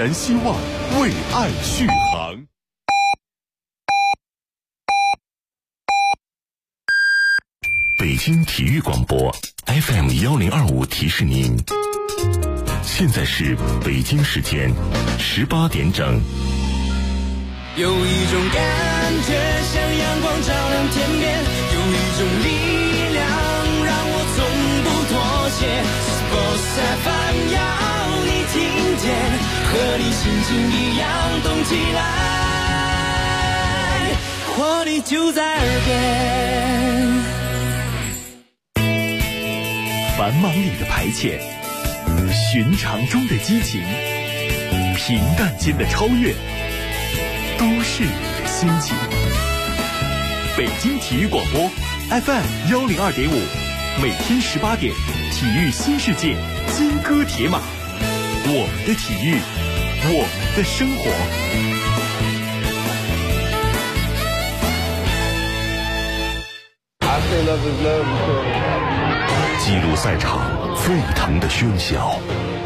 燃希望，为爱续航。北京体育广播 FM1025提示您，现在是北京时间18点整。 有一种感觉像阳光照亮天边，有一种力量让我从不妥协。Sports FM 要你听见，和你心情一样动起来，活力就在耳边。 繁忙里的排遣，寻常中的激情，平淡间的超越，都是你的心情。北京体育广播 FM102.5，每天18点，体育新世界，金戈铁马，我们的体育，我们的生活。记录赛场沸腾的喧嚣，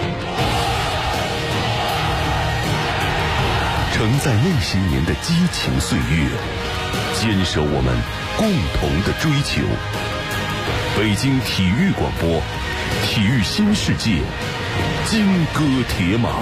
承载那些年的激情岁月，坚守我们共同的追求。北京体育广播，体育新世界，金戈铁马。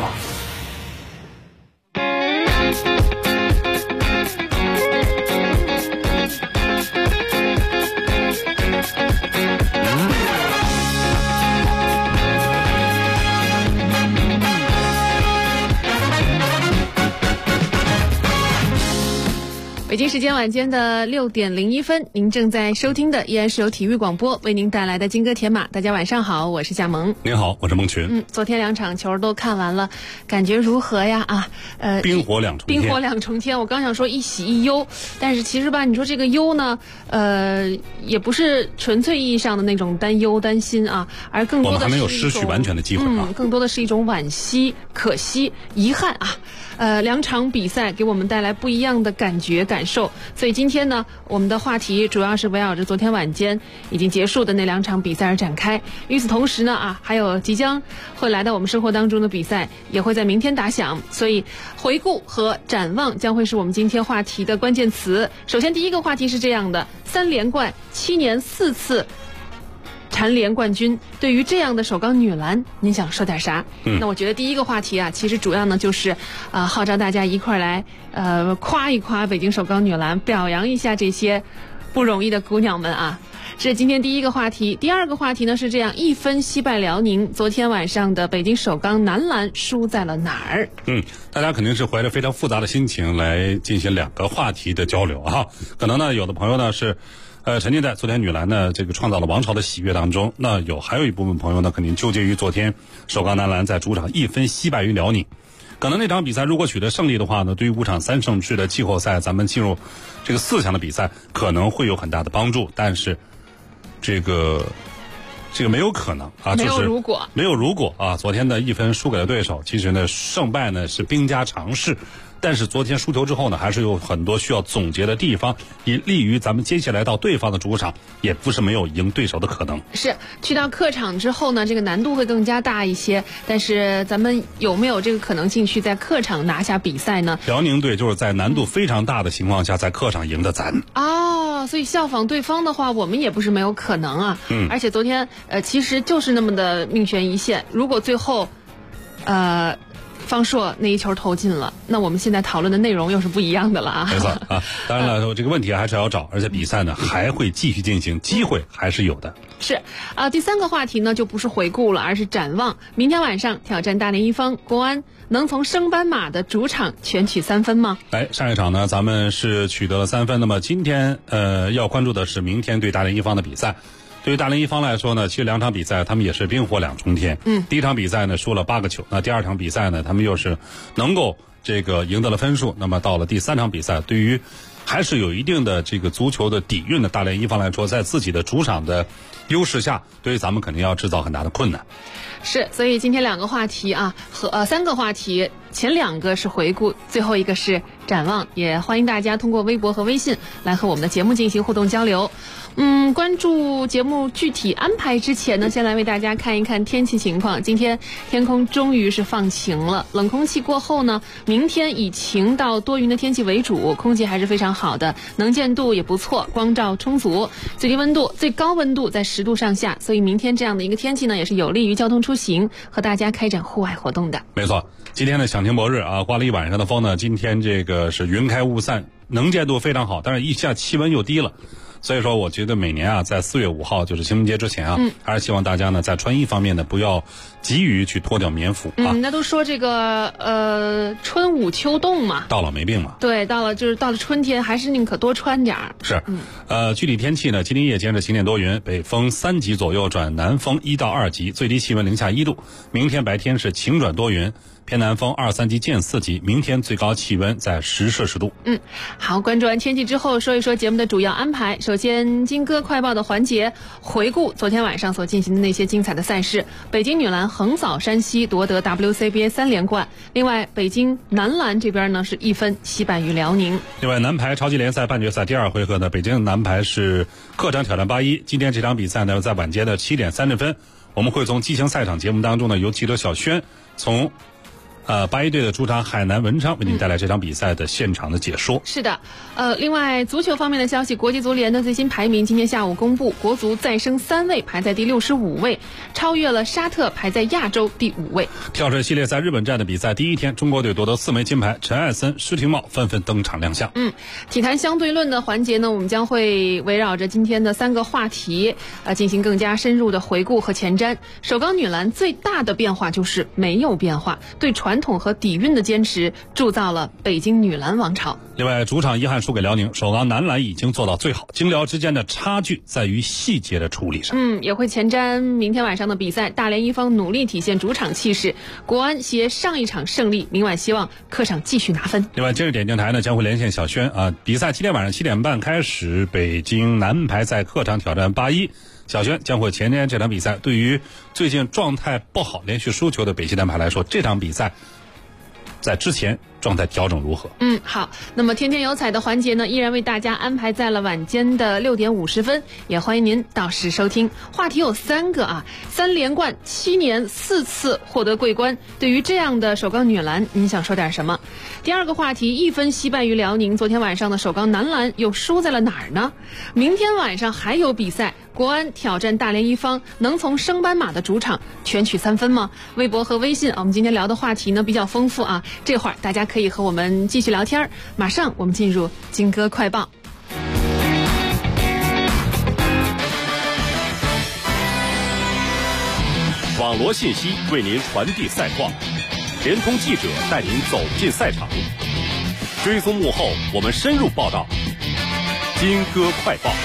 北京时间晚间的6点01分，您正在收听的依然是由体育广播为您带来的金戈铁马。大家晚上好，我是夏萌。 您好，我是孟群。 昨天2场球都看完了，感觉如何呀？ 冰火两重天。 冰火两重天。我刚想说一喜一忧，但是其实吧，你说这个忧呢，也不是纯粹意义上的那种担忧担心啊，而更多的是我们还没有失去完全的机会啊， 更多的是一种惋惜、可惜、遗憾啊。2场比赛给我们带来不一样的感觉感受，所以今天呢，我们的话题主要是围绕着昨天晚间已经结束的那2场比赛而展开。与此同时呢，还有即将会来到我们生活当中的比赛也会在明天打响，所以回顾和展望将会是我们今天话题的关键词。首先第一个话题是这样的：3连冠，7年4次蝉联冠军，对于这样的首钢女篮，您想说点啥？那我觉得第一个话题啊，其实主要呢就是号召大家一块来夸一夸北京首钢女篮，表扬一下这些不容易的姑娘们啊。这是今天第一个话题。第二个话题呢是这样：1分惜败辽宁，昨天晚上的北京首钢男篮输在了哪儿？ 大家肯定是怀着非常复杂的心情来进行2个话题的交流啊。可能呢，有的朋友呢是沉浸在昨天女篮呢这个创造了王朝的喜悦当中，那还有一部分朋友呢肯定纠结于昨天首钢男篮在主场1分惜败于辽宁。可能那场比赛如果取得胜利的话呢，对于5场3胜制的季后赛，咱们进入这个4强的比赛可能会有很大的帮助，但是这个没有可能啊， 没有如果啊，昨天的1分输给了对手，其实呢胜败呢是兵家常事。但是昨天输球之后呢，还是有很多需要总结的地方，以利于咱们接下来到对方的主场，也不是没有赢对手的可能。 是去到客场之后呢，这个难度会更加大一些，但是咱们有没有这个可能性去在客场拿下比赛呢？ 辽宁队就是在难度非常大的情况下，在客场赢的咱。 所以效仿对方的话，我们也不是没有可能啊。而且昨天其实就是那么的命悬一线，如果最后方硕那一球投进了，那我们现在讨论的内容又是不一样的了啊。 没错啊，当然了，这个问题还是要找，而且比赛呢还会继续进行，机会还是有的。 是第3个话题呢就不是回顾了，而是展望。明天晚上挑战大连一方，国安能从升班马的主场全取3分吗？ 上一场呢咱们是取得了3分，那么今天要关注的是明天对大连一方的比赛。对于大连一方来说呢，其实2场比赛他们也是冰火两重天。第一场比赛呢输了8个球，那第2场比赛呢他们又是能够这个赢得了分数。那么到了第3场比赛，对于还是有一定的这个足球的底蕴的大连一方来说，在自己的主场的优势下，对于咱们肯定要制造很大的困难。 是，所以今天2个话题啊，和3个话题，前2个是回顾，最后一个是展望。也欢迎大家通过微博和微信来和我们的节目进行互动交流。 关注节目具体安排之前呢，先来为大家看一看天气情况。今天天空终于是放晴了，冷空气过后呢，明天以晴到多云的天气为主，空气还是非常好的，能见度也不错，光照充足，最高温度在10度上下，所以明天这样的一个天气呢，也是有利于交通出行和大家开展户外活动的。 没错，今天的响晴博日啊，刮了一晚上的风呢，今天这个是云开雾散，能见度非常好，但是一下气温又低了。所以说我觉得每年啊，在4月5号就是清明节之前啊，还是希望大家呢在穿衣方面呢不要急于去脱掉棉服啊。 那都说这个春捂秋冻嘛， 到了没病嘛。 对，到了春天，还是宁可多穿点儿。 是，具体天气呢，今天夜间是晴间多云，北风3级左右转南风1到2级，最低气温零下1度。明天白天是晴转多云，偏南风2、3级见4级，明天最高气温在10摄氏度。 好，关注完天气之后，说一说节目的主要安排。首先，金歌快报的环节，回顾昨天晚上所进行的那些精彩的赛事。北京女篮横扫山西，夺得 WCBA 3连冠。另外，北京男篮这边呢是1分惜败于辽宁。 另外，男排超级联赛半决赛第2回合呢，北京男排是客场挑战81。今天这场比赛呢，在晚间的7点30分，我们会从激情赛场节目当中呢，由记者小轩从81队的主场海南文昌为您带来这场比赛的现场的解说。 是的，另外足球方面的消息，国际足联的最新排名今天下午公布，国足再升3位，排在第65位，超越了沙特，排在亚洲第5位。 跳水系列赛日本站的比赛第一天，中国队夺得4枚金牌，陈艾森、施廷懋纷纷登场亮相。 体坛相对论的环节呢，我们将会围绕着今天的3个话题进行更加深入的回顾和前瞻。首钢女篮最大的变化就是没有变化，对传统和底蕴的坚持铸造了北京女篮王朝。 另外，主场遗憾输给辽宁，首钢男篮已经做到最好，京辽之间的差距在于细节的处理上。 也会前瞻明天晚上的比赛，大连一方努力体现主场气势，国安携上一场胜利，明晚希望客场继续拿分。 另外，今日点镜台呢将会连线小轩比赛今天晚上7点半开始，北京男排在客场挑战81。小轩将会前瞻这场比赛。对于最近状态不好、连续输球的北京男排来说，这场比赛在之前状态调整如何？ 好，那么天天有彩的环节呢，依然为大家安排在了晚间的6点50分，也欢迎您到时收听。话题有3个3连冠7年4次获得桂冠，对于这样的首钢女篮，您想说点什么？第2个话题，1分惜败于辽宁，昨天晚上的首钢男篮又输在了哪儿呢？明天晚上还有比赛，国安挑战大连一方，能从升班马的主场全取3分吗？微博和微信我们今天聊的话题呢比较丰富这会儿大家可以和我们继续聊天。马上我们进入金歌快报。 网罗信息为您传递赛况，联通记者带您走进赛场，追踪幕后，我们深入报道。金歌快报。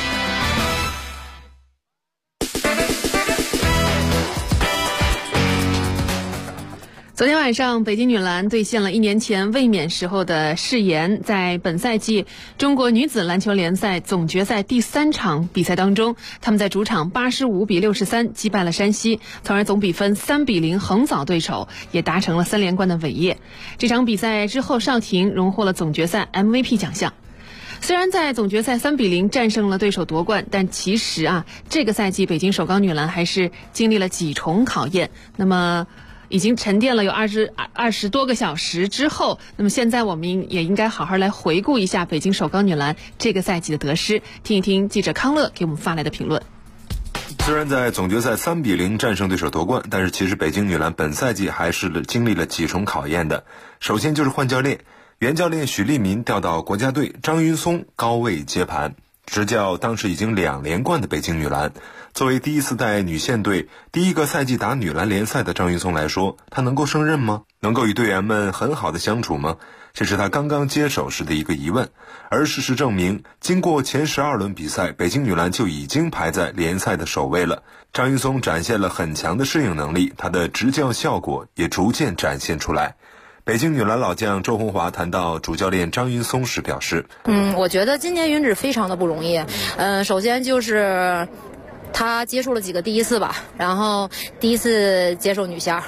昨天晚上，北京女篮兑现了1年前卫冕时候的誓言，在本赛季中国女子篮球联赛总决赛第3场比赛当中，他们在主场85比63击败了山西，从而总比分3比0横扫对手，也达成了3连冠的伟业。这场比赛之后，邵婷荣获了总决赛 MVP 奖项。虽然在总决赛3比0战胜了对手夺冠，但其实这个赛季北京首钢女篮还是经历了几重考验。那么已经沉淀了有20多个小时之后，那么现在我们也应该好好来回顾一下北京首钢女篮这个赛季的得失，听一听记者康乐给我们发来的评论。 虽然在总决赛3比0战胜对手夺冠，但是其实北京女篮本赛季还是经历了几重考验的。首先就是换教练，原教练许利民调到国家队，张云松高位接盘，执教当时已经2连冠的北京女篮。作为第一次带女线队第一个赛季打女篮联赛的张云松来说，她能够胜任吗？能够与队员们很好的相处吗？这是她刚刚接手时的一个疑问。而事实证明，经过前12轮比赛，北京女篮就已经排在联赛的首位了。张云松展现了很强的适应能力，她的执教效果也逐渐展现出来。北京女篮老将周红华谈到主教练张云松时表示， 我觉得今年云芷非常的不容易。首先就是他接触了几个第一次吧，然后第一次接受女线，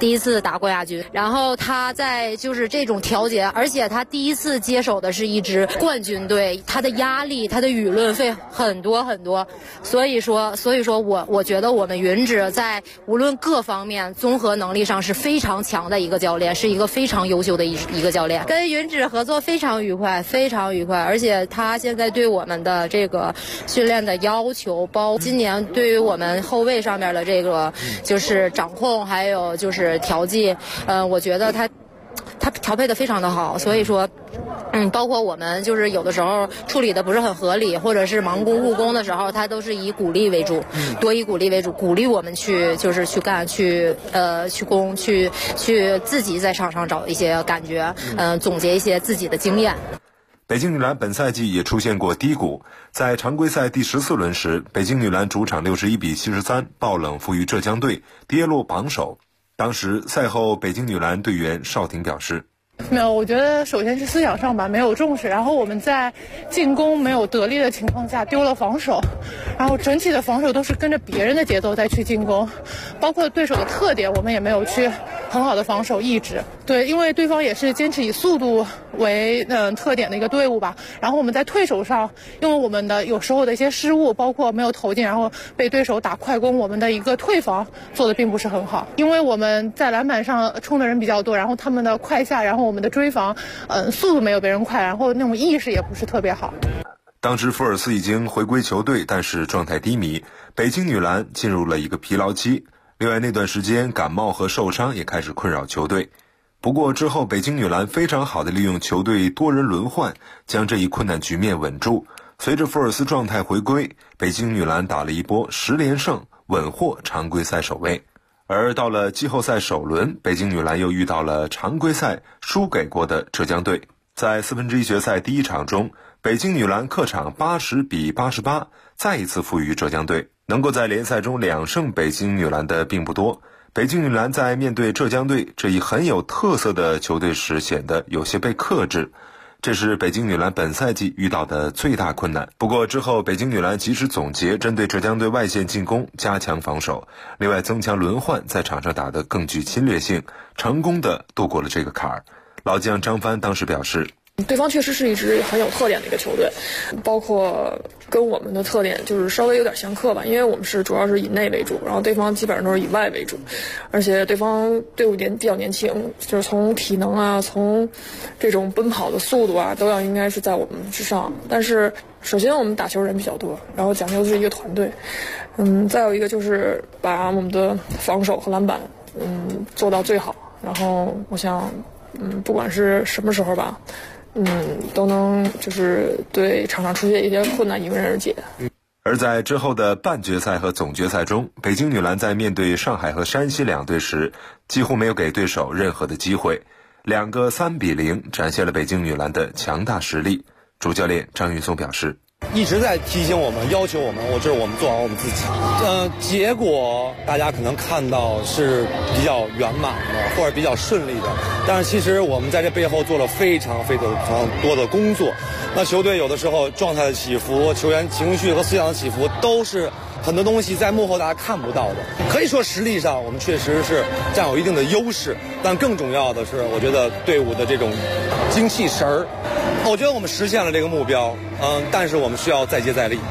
第一次打过亚军。然后他在就是这种调节，而且他第一次接手的是一支冠军队，他的压力、他的舆论会很多很多。所以说我觉得我们云指在无论各方面综合能力上是非常强的一个教练，是一个非常优秀的一个教练。跟云指合作非常愉快，非常愉快。而且他现在对我们的这个训练的要求，包括今年对于我们后卫上面的这个就是掌控，还有就是调剂，我觉得他调配的非常的好。所以说包括我们就是有的时候处理的不是很合理，或者是盲攻误攻的时候，他都是以鼓励为主，多以鼓励为主，鼓励我们去干，去攻，去自己在场上找一些感觉，总结一些自己的经验。 北京女篮本赛季也出现过低谷，在常规赛第14轮时，北京女篮主场61比73爆冷负于浙江队，跌落榜首。当时赛后，北京女篮队员邵婷表示， 没有，我觉得首先是思想上吧，没有重视，然后我们在进攻没有得力的情况下丢了防守，然后整体的防守都是跟着别人的节奏再去进攻，包括对手的特点我们也没有去很好的防守抑制。对，因为对方也是坚持以速度为特点的一个队伍吧，然后我们在退守上因为我们的有时候的一些失误，包括没有投进，然后被对手打快攻，我们的一个退防做的并不是很好，因为我们在篮板上冲的人比较多，然后他们的快下，然后我们的追防速度没有别人快，然后那种意识也不是特别好。 当时福尔斯已经回归球队，但是状态低迷，北京女篮进入了一个疲劳期。另外那段时间感冒和受伤也开始困扰球队。不过之后北京女篮非常好地利用球队多人轮换，将这一困难局面稳住。随着福尔斯状态回归，北京女篮打了一波10连胜，稳获常规赛首位。而到了季后赛首轮，北京女篮又遇到了常规赛输给过的浙江队。在1/4决赛第一场中，北京女篮客场80比88再一次负于浙江队。能够在联赛中2胜北京女篮的并不多，北京女篮在面对浙江队这一很有特色的球队时显得有些被克制，这是北京女篮本赛季遇到的最大困难。不过之后北京女篮及时总结，针对浙江队外线进攻加强防守，另外增强轮换，在场上打得更具侵略性，成功地度过了这个坎儿。老将张帆当时表示， 对方确实是一支很有特点的一个球队，包括跟我们的特点就是稍微有点相克吧，因为我们主要是以内为主，然后对方基本上都是以外为主，而且对方队伍比较年轻，就是从体能啊，从这种奔跑的速度啊，都应该是在我们之上。但是首先我们打球人比较多，然后讲究的是一个团队，再有一个就是把我们的防守和篮板做到最好，然后我想不管是什么时候吧，都能就是对场上出现一些困难迎刃而解。 而在之后的半决赛和总决赛中，北京女篮在面对上海和山西两队时，几乎没有给对手任何的机会，2个3比0展现了北京女篮的强大实力。主教练张云松表示， 一直在提醒我们，要求我们，这是我们做好我们自己。结果大家可能看到是比较圆满的，或者比较顺利的，但是其实我们在这背后做了非常多的工作。那球队有的时候状态的起伏，球员情绪和思想的起伏，都是很多东西在幕后大家看不到的。可以说实力上我们确实是占有一定的优势，但更重要的是，我觉得队伍的这种精气神儿，我觉得我们实现了这个目标，但是我们需要再接再厉。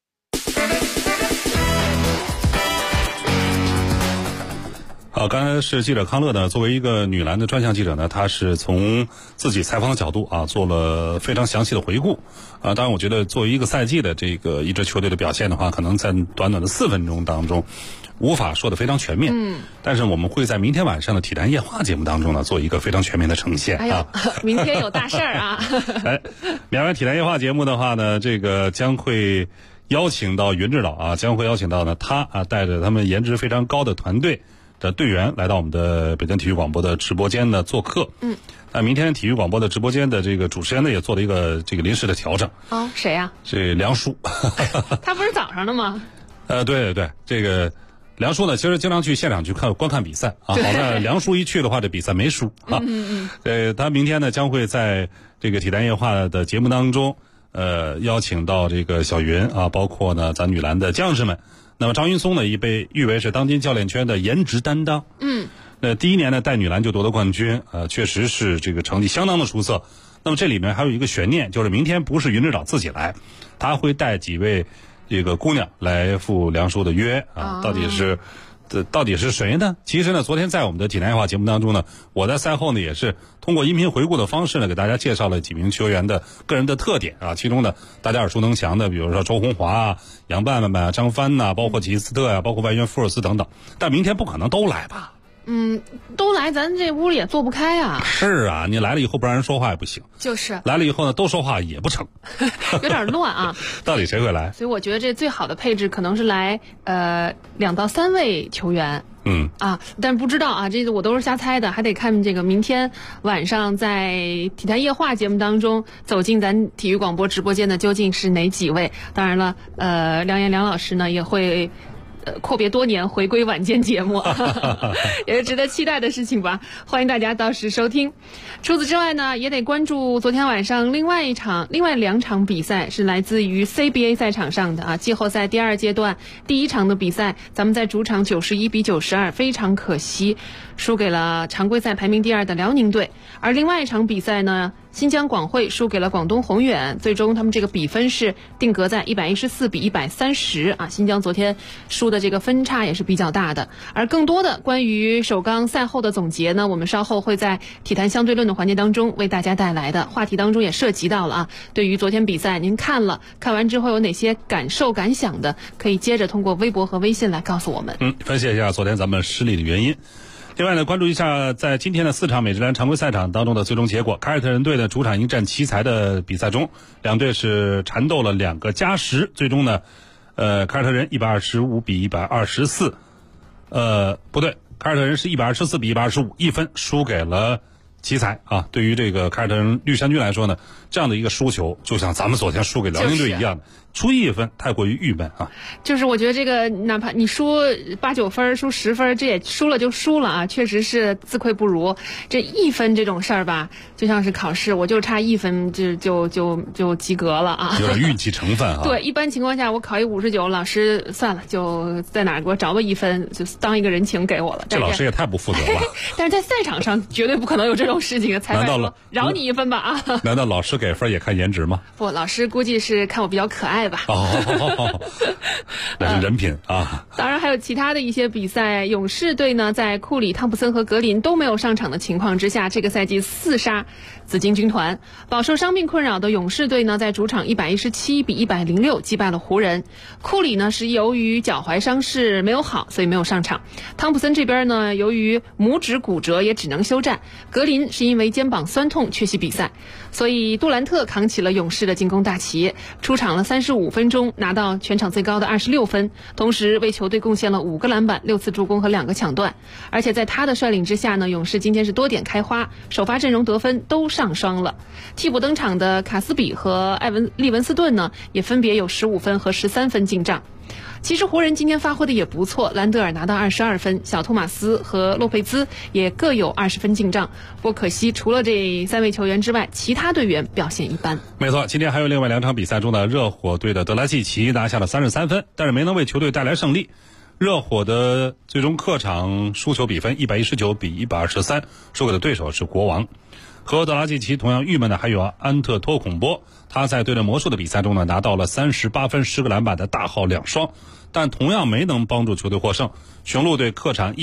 好，刚才是记者康乐呢，作为一个女篮的专项记者呢，她是从自己采访的角度做了非常详细的回顾。当然我觉得作为一个赛季的这个一支球队的表现的话，可能在短短的4分钟当中无法说得非常全面。但是我们会在明天晚上的体坛夜话节目当中呢，做一个非常全面的呈现。 明天有大事儿啊！ 明晚体坛夜话节目的话呢，这个将会邀请到云指导将会邀请到呢他带着他们颜值非常高的团队的队员来到我们的北京体育广播的直播间呢做客。那明天体育广播的直播间的这个主持人呢也做了一个这个临时的调整。 谁呀？ 这梁叔。 他不是早上的吗？ 对，这个梁叔呢其实经常去现场去观看比赛好在梁叔一去的话，这比赛没输他明天呢将会在这个体坛夜话的节目当中邀请到这个小云包括呢咱女篮的将士们。那么张云松呢已被誉为是当今教练圈的颜值担当。 第一年呢带女篮就夺得冠军，确实是这个成绩相当的出色。那么这里面还有一个悬念，就是明天不是云指导自己来，他会带几位这个姑娘来赴梁叔的约啊，到底是谁呢？其实呢，昨天在我们的体坛夜话节目当中呢，我在赛后呢也是通过音频回顾的方式呢，给大家介绍了几名球员的个人的特点啊，其中呢大家耳熟能详的，比如说周鸿华啊、杨伴伴啊、张帆呐，包括吉斯特啊，包括外援福尔斯等等。但明天不可能都来吧？ 都来，咱这屋里也坐不开啊。 是啊，你来了以后不让人说话也不行。 就是来了以后呢，都说话也不成， 有点乱啊。 到底谁会来？ 所以我觉得这最好的配置可能是来2到3位球员。但不知道啊，这个我都是瞎猜的，还得看这个明天晚上在体坛夜话节目当中走进咱体育广播直播间的究竟是哪几位。当然了，梁岩梁老师呢也会阔别多年回归晚间节目也是值得期待的事情吧，欢迎大家到时收听。除此之外呢，也得关注昨天晚上另外2场比赛，是来自于 CBA 赛场上的季后赛第2阶段第1场的比赛，咱们在主场91-92，非常可惜输给了常规赛排名第2的辽宁队。而另外一场比赛呢，新疆广汇输给了广东宏远，最终他们这个比分是定格在114-130啊。新疆昨天输的这个分差也是比较大的。而更多的关于首钢赛后的总结呢，我们稍后会在体坛相对论的环节当中为大家带来的。话题当中也涉及到了啊，对于昨天比赛您看完之后有哪些感受感想的，可以接着通过微博和微信来告诉我们。 分析一下昨天咱们失利的原因。另外呢，关注一下在今天的4场美职篮常规赛场当中的最终结果。凯尔特人队的主场迎战奇才的比赛中，两队是缠斗了2个加时，最终呢凯尔特人125-124，不对，凯尔特人是124-125，一分输给了奇才啊。对于这个凯尔特人绿衫军来说呢，这样的一个输球就像咱们昨天输给辽宁队一样的，出1分太过于郁闷啊。 就是我觉得这个哪怕你输8、9分输10分，这也输了就输了啊，确实是自愧不如。这1分这种事儿吧，就像是考试，我就差1分就及格了啊， 有点运气成分啊。 对，一般情况下我考一59，老师算了，就在哪儿给我找个1分，就当一个人情给我了。 这老师也太不负责了。 但是在赛场上绝对不可能有这种事情，裁判说饶你1分吧啊。 难道老师给分也看颜值吗？ 不，老师估计是看我比较可爱吧。 那是人品啊。 当然还有其他的一些比赛，勇士队呢在库里、汤普森和格林都没有上场的情况之下，这个赛季4杀紫金军团。饱受伤病困扰的勇士队呢，在主场117-106击败了湖人。库里呢是由于脚踝伤势没有好，所以没有上场。汤普森这边呢，由于拇指骨折也只能休战。格林是因为肩膀酸痛缺席比赛。所以杜兰特扛起了勇士的进攻大旗，出场了35分钟，拿到全场最高的26分，同时为球队贡献了5个篮板、6次助攻和2个抢断。而且在他的率领之下呢，勇士今天是多点开花，首发阵容得分都上双了。替补登场的卡斯比和利文斯顿呢，也分别有15分和13分进账。其实湖人今天发挥的也不错，兰德尔拿到22分，小托马斯和洛佩兹也各有20分进账。不过可惜除了这3位球员之外，其他队员表现一般。 没错，今天还有另外2场比赛中的热火队的德拉季奇拿下了33分，但是没能为球队带来胜利。热火的最终客场输球比分119-123，输给的对手是国王。和德拉季奇同样郁闷的还有安特托孔波，他在对阵魔术的比赛中呢，拿到了38分10个篮板的大号2双，但同样没能帮助球队获胜。雄鹿队客场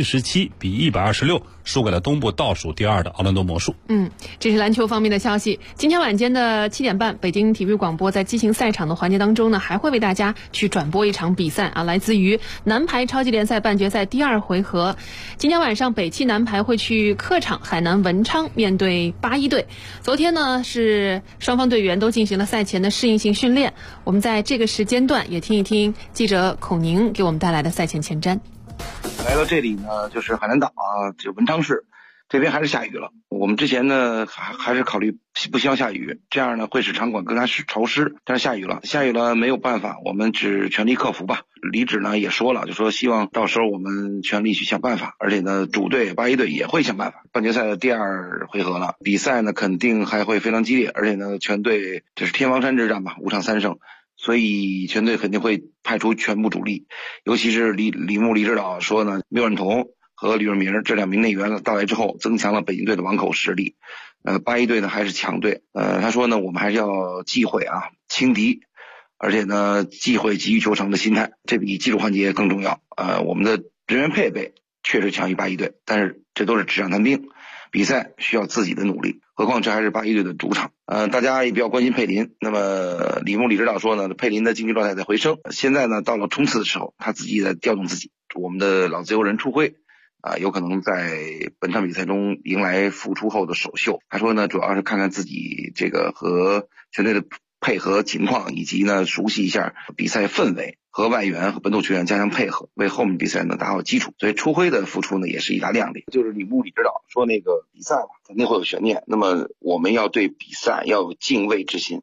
117-126输给了东部倒数第2的奥兰多魔术。 这是篮球方面的消息。今天晚间的7点半，北京体育广播在激情赛场的环节当中呢，还会为大家去转播一场比赛啊，来自于男排超级联赛半决赛第2回合。今天晚上北汽男排会去客场海南文昌面对81队。昨天呢是双方队员都进行了赛前的适应性训练，我们在这个时间段也听一听记者孔宁给我们带来的赛前前瞻。 来到这里呢，就是海南岛啊，就文昌市这边还是下雨了。我们之前呢还是考虑不希望下雨，这样呢会使场馆更加潮湿。但是下雨了没有办法，我们只全力克服吧。李指呢也说了，就说希望到时候我们全力去想办法，而且呢主队81队也会想办法。半决赛的第2回合了，比赛呢肯定还会非常激烈，而且呢全队这是天王山之战吧，5场3胜。所以全队肯定会派出全部主力，尤其是李指导说呢，缪远彤和吕润明这2名内援到来之后，增强了北京队的网口实力。81队呢还是强队，他说呢，我们还是要忌讳轻敌，而且呢忌讳急于求成的心态，这比技术环节更重要。我们的人员配备确实强于81队，但是这都是纸上谈兵，比赛需要自己的努力，何况这还是81队的主场。大家也比较关心佩林，那么李指导说呢，佩林的竞技状态在回升，现在呢到了冲刺的时候，他自己在调动自己。我们的老自由人出辉有可能在本场比赛中迎来复出后的首秀。他说呢，主要是看看自己这个和全队的配合情况，以及呢熟悉一下比赛氛围，和外援和本土球员加强配合，为后面比赛呢打好基础。所以出辉的复出呢也是一大亮点。就是李指导说那个比赛肯定会有悬念，那么我们要对比赛要有敬畏之心。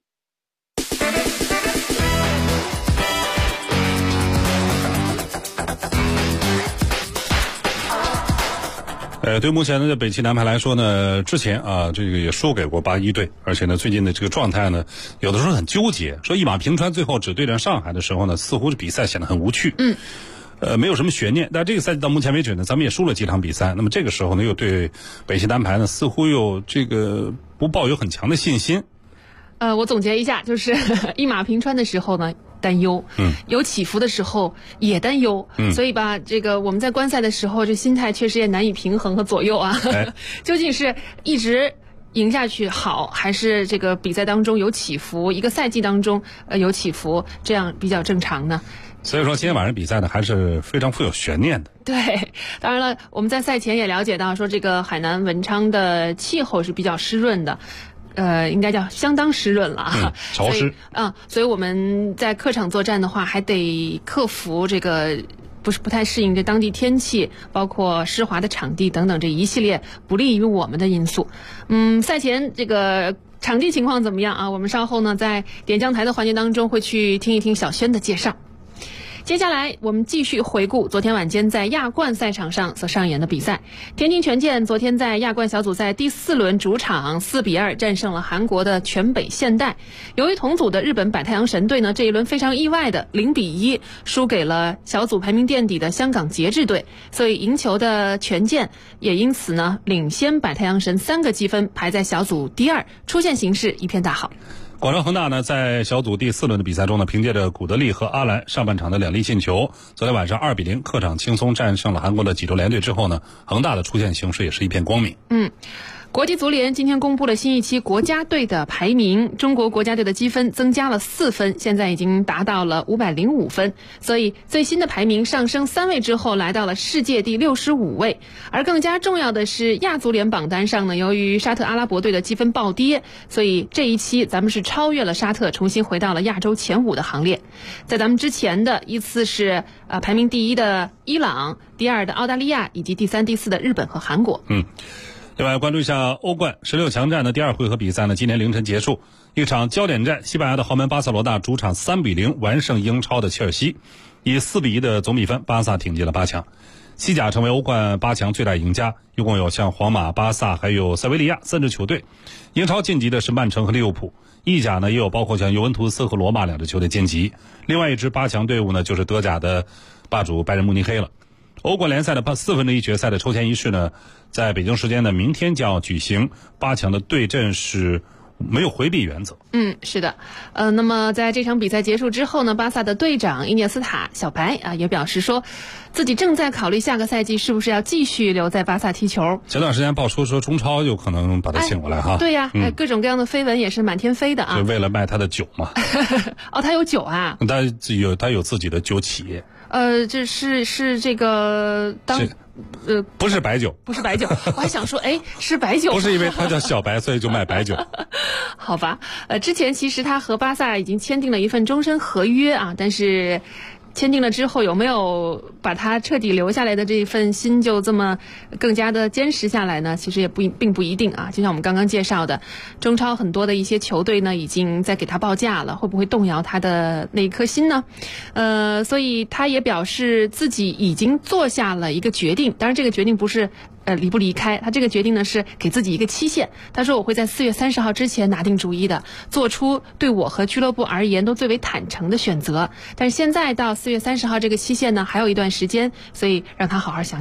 对目前的北汽男排来说呢，之前这个也输给过81队，而且呢最近的这个状态呢，有的时候很纠结，说一马平川，最后只对战上海的时候呢，似乎是比赛显得很无趣。没有什么悬念。但这个赛季到目前为止呢，咱们也输了几场比赛，那么这个时候呢，又对北汽男排呢，似乎又这个不抱有很强的信心。 我总结一下，就是一马平川的时候呢担忧，有起伏的时候也担忧，所以吧，这个我们在观赛的时候，这心态确实也难以平衡和左右啊。究竟是一直赢下去好，还是这个比赛当中有起伏，一个赛季当中有起伏，这样比较正常呢？ 所以说今天晚上比赛呢还是非常富有悬念的。 对，当然了，我们在赛前也了解到说，这个海南文昌的气候是比较湿润的。应该叫相当湿润了， 潮湿所以我们在客场作战的话，还得克服这个不太适应这当地天气，包括湿滑的场地等等这一系列不利于我们的因素。赛前这个场地情况怎么样啊？我们稍后呢在点将台的环节当中会去听一听小轩的介绍。接下来我们继续回顾昨天晚间在亚冠赛场上所上演的比赛。天津权健昨天在亚冠小组赛第4轮主场4-2战胜了韩国的全北现代。由于同组的日本百太阳神队呢，这一轮非常意外的0-1输给了小组排名垫底的香港节制队，所以赢球的权健也因此呢领先百太阳神3个积分，排在小组第2，出线形势一片大好。 广州恒大呢，在小组第4轮的比赛中呢，凭借着古德利和阿兰上半场的2粒进球，昨天晚上2-0客场轻松战胜了韩国的济州联队之后呢，恒大的出线形势也是一片光明。 国际足联今天公布了新一期国家队的排名，中国国家队的积分增加了4分，现在已经达到了505分，所以最新的排名上升3位之后，来到了世界第65位。而更加重要的是，亚足联榜单上呢，由于沙特阿拉伯队的积分暴跌，所以这一期咱们是超越了沙特，重新回到了亚洲前5的行列。在咱们之前的依次是排名第1的伊朗，第2的澳大利亚，以及第3、第4的日本和韩国。 另外关注一下欧冠16强战的第2回合比赛呢，今天凌晨结束，一场焦点战，西班牙的豪门巴塞罗那主场3-0完胜英超的切尔西，以4-1的总比分，巴萨挺进了8强。西甲成为欧冠8强最大赢家，一共有像皇马、巴萨还有塞维利亚3支球队。英超晋级的是曼城和利物浦，意甲呢也有包括像尤文图斯和罗马2支球队晋级，另外一支8强队伍呢就是德甲的霸主拜仁慕尼黑了。欧冠联赛的1/4决赛的抽签仪式呢，在北京时间的明天将要举行，8强的对阵是没有回避原则。 是的。那么在这场比赛结束之后呢，巴萨的队长伊涅斯塔小白也表示说，自己正在考虑下个赛季是不是要继续留在巴萨踢球。 前段时间爆出说中超有可能把他请过来哈。 对呀，各种各样的绯闻也是满天飞的啊。 就为了卖他的酒嘛。 他有酒啊？ 他有自己的酒企业。 这是这个不是白酒， 不是白酒，我还想说，是白酒， 不是因为他叫小白，所以就卖白酒。 好吧，之前其实他和巴萨已经签订了一份终身合约啊，但是签订了之后有没有把他彻底留下来的这份心就这么更加的坚实下来呢？其实也并不一定啊。就像我们刚刚介绍的，中超很多的一些球队呢已经在给他报价了，会不会动摇他的那一颗心呢？所以他也表示自己已经做下了一个决定，当然这个决定不是离不离开，他这个决定呢是给自己一个期限。他说我会在4月30号之前拿定主意的，做出对我和俱乐部而言都最为坦诚的选择。但是现在到4月30号这个期限呢还有一段时间，所以让他好好想想吧。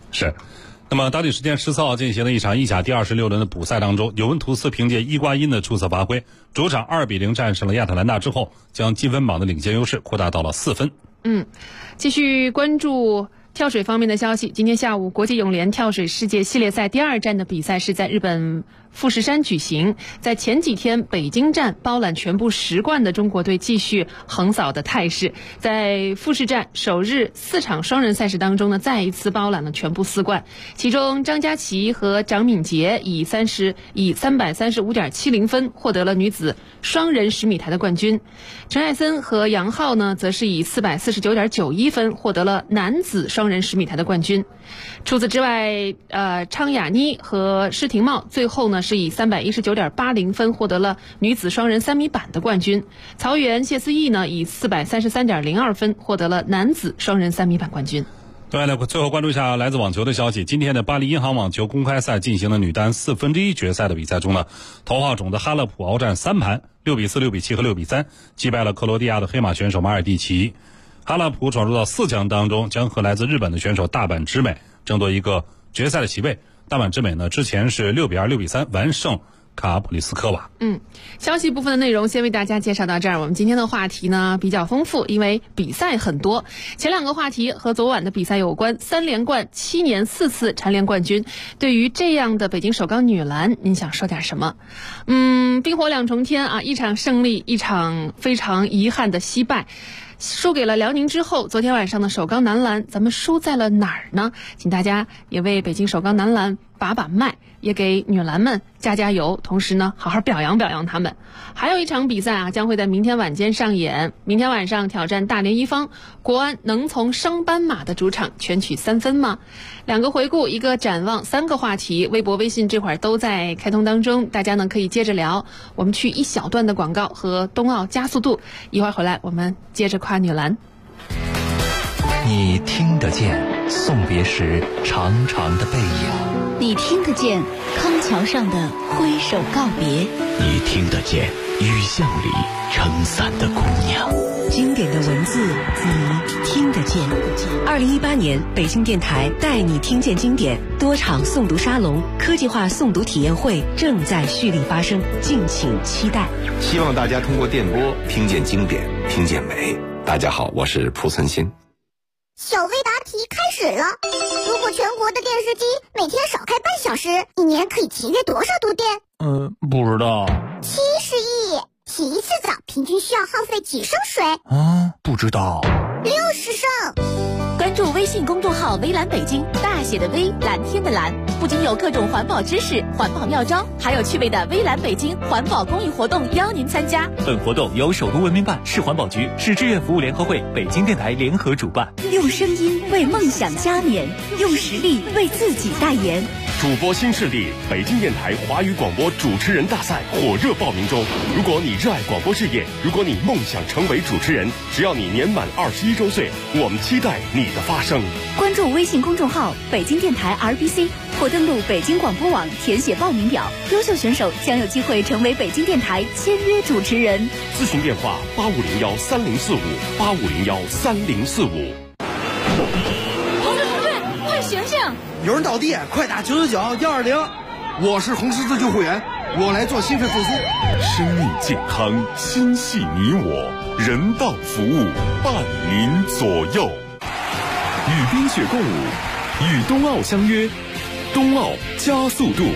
是。那么当地时间14号进行了一场意甲第26轮的补赛当中，尤文图斯凭借伊瓜因的出色发挥，主场2-0战胜了亚特兰大之后，将积分榜的领先优势扩大到了4分。 继续关注跳水方面的消息。今天下午，国际泳联跳水世界系列赛第2站的比赛是在日本富士山举行。在前几天北京站包揽全部10冠的中国队继续横扫的态势，在富士站首日4场双人赛事当中呢，再一次包揽了全部4冠。其中张家齐和张敏杰以 335.70 分获得了女子双人10米台的冠军，陈艾森和杨浩呢则是以 449.91 分获得了男子双人10米台的冠军。除此之外，昌雅妮和施廷懋最后呢是以 319.80 分获得了女子双人3米板的冠军。曹原谢思义呢以 433.02 分获得了男子双人3米板冠军。 对了，最后关注一下来自网球的消息。今天的巴黎银行网球公开赛进行了女单1/4决赛的比赛中呢，头号种的哈勒普鏖战3盘，6比4、6比7和6比3击败了克罗地亚的黑马选手马尔蒂奇。哈勒普闯入到4强当中，将和来自日本的选手大阪直美争夺一个决赛的席位。大阪直美呢之前是6比2、6比3完胜卡普里斯科娃。 消息部分的内容先为大家介绍到这儿。我们今天的话题呢比较丰富，因为比赛很多。前2个话题和昨晚的比赛有关，3连冠7年4次蝉联冠军。对于这样的北京首钢女篮，您想说点什么？冰火两重天啊，一场胜利，一场非常遗憾的惜败。输给了辽宁之后，昨天晚上的首钢男篮，咱们输在了哪儿呢？请大家也为北京首钢男篮把脉，也给女篮们加油，同时呢，好好表扬他们。还有一场比赛啊，将会在明天晚间上演。明天晚上挑战大连一方，国安能从升班马的主场全取3分吗？2个回顾，一个展望，3个话题。微博、微信这会儿都在开通当中，大家呢可以接着聊。我们去一小段的广告和冬奥加速度，一会儿回来我们接着夸女篮。 你听得见送别时长长的背影， 你听得见康桥上的挥手告别， 你听得见雨巷里撑伞的姑娘。 经典的文字你听得见。2018年北京电台带你听见经典多场诵读沙龙、科技化诵读体验会正在蓄力发生，敬请期待。 希望大家通过电波听见经典，听见美。大家好，我是蒲存昕。 小微答题开始了。如果全国的电视机每天少开半小时，一年可以节约多少度电？ 不知道。 70亿。洗一次澡平均需要耗费几升水？ 不知道。 60升。 关注微信公众号微蓝北京，大写的微，蓝天的蓝，不仅有各种环保知识、环保妙招，还有趣味的微蓝北京环保公益活动邀您参加。 本活动由首都文明办、市环保局、市志愿服务联合会、北京电台联合主办。 用声音为梦想加冕，用实力为自己代言。 主播新势力北京电台华语广播主持人大赛火热报名中。如果你热爱广播事业，如果你梦想成为主持人，只要你年满21周岁，我们期待你的发声。 关注微信公众号北京电台 RBC 或登录北京广播网填写报名表，优秀选手将有机会成为北京电台签约主持人。 咨询电话8501304585013045。 同志，快醒醒！ 有人倒地，快打999-120。我是红十字救护员，我来做心肺复苏。 生命健康，心系你我，人道服务伴您左右。与冰雪共舞，与冬奥相约，冬奥加速度。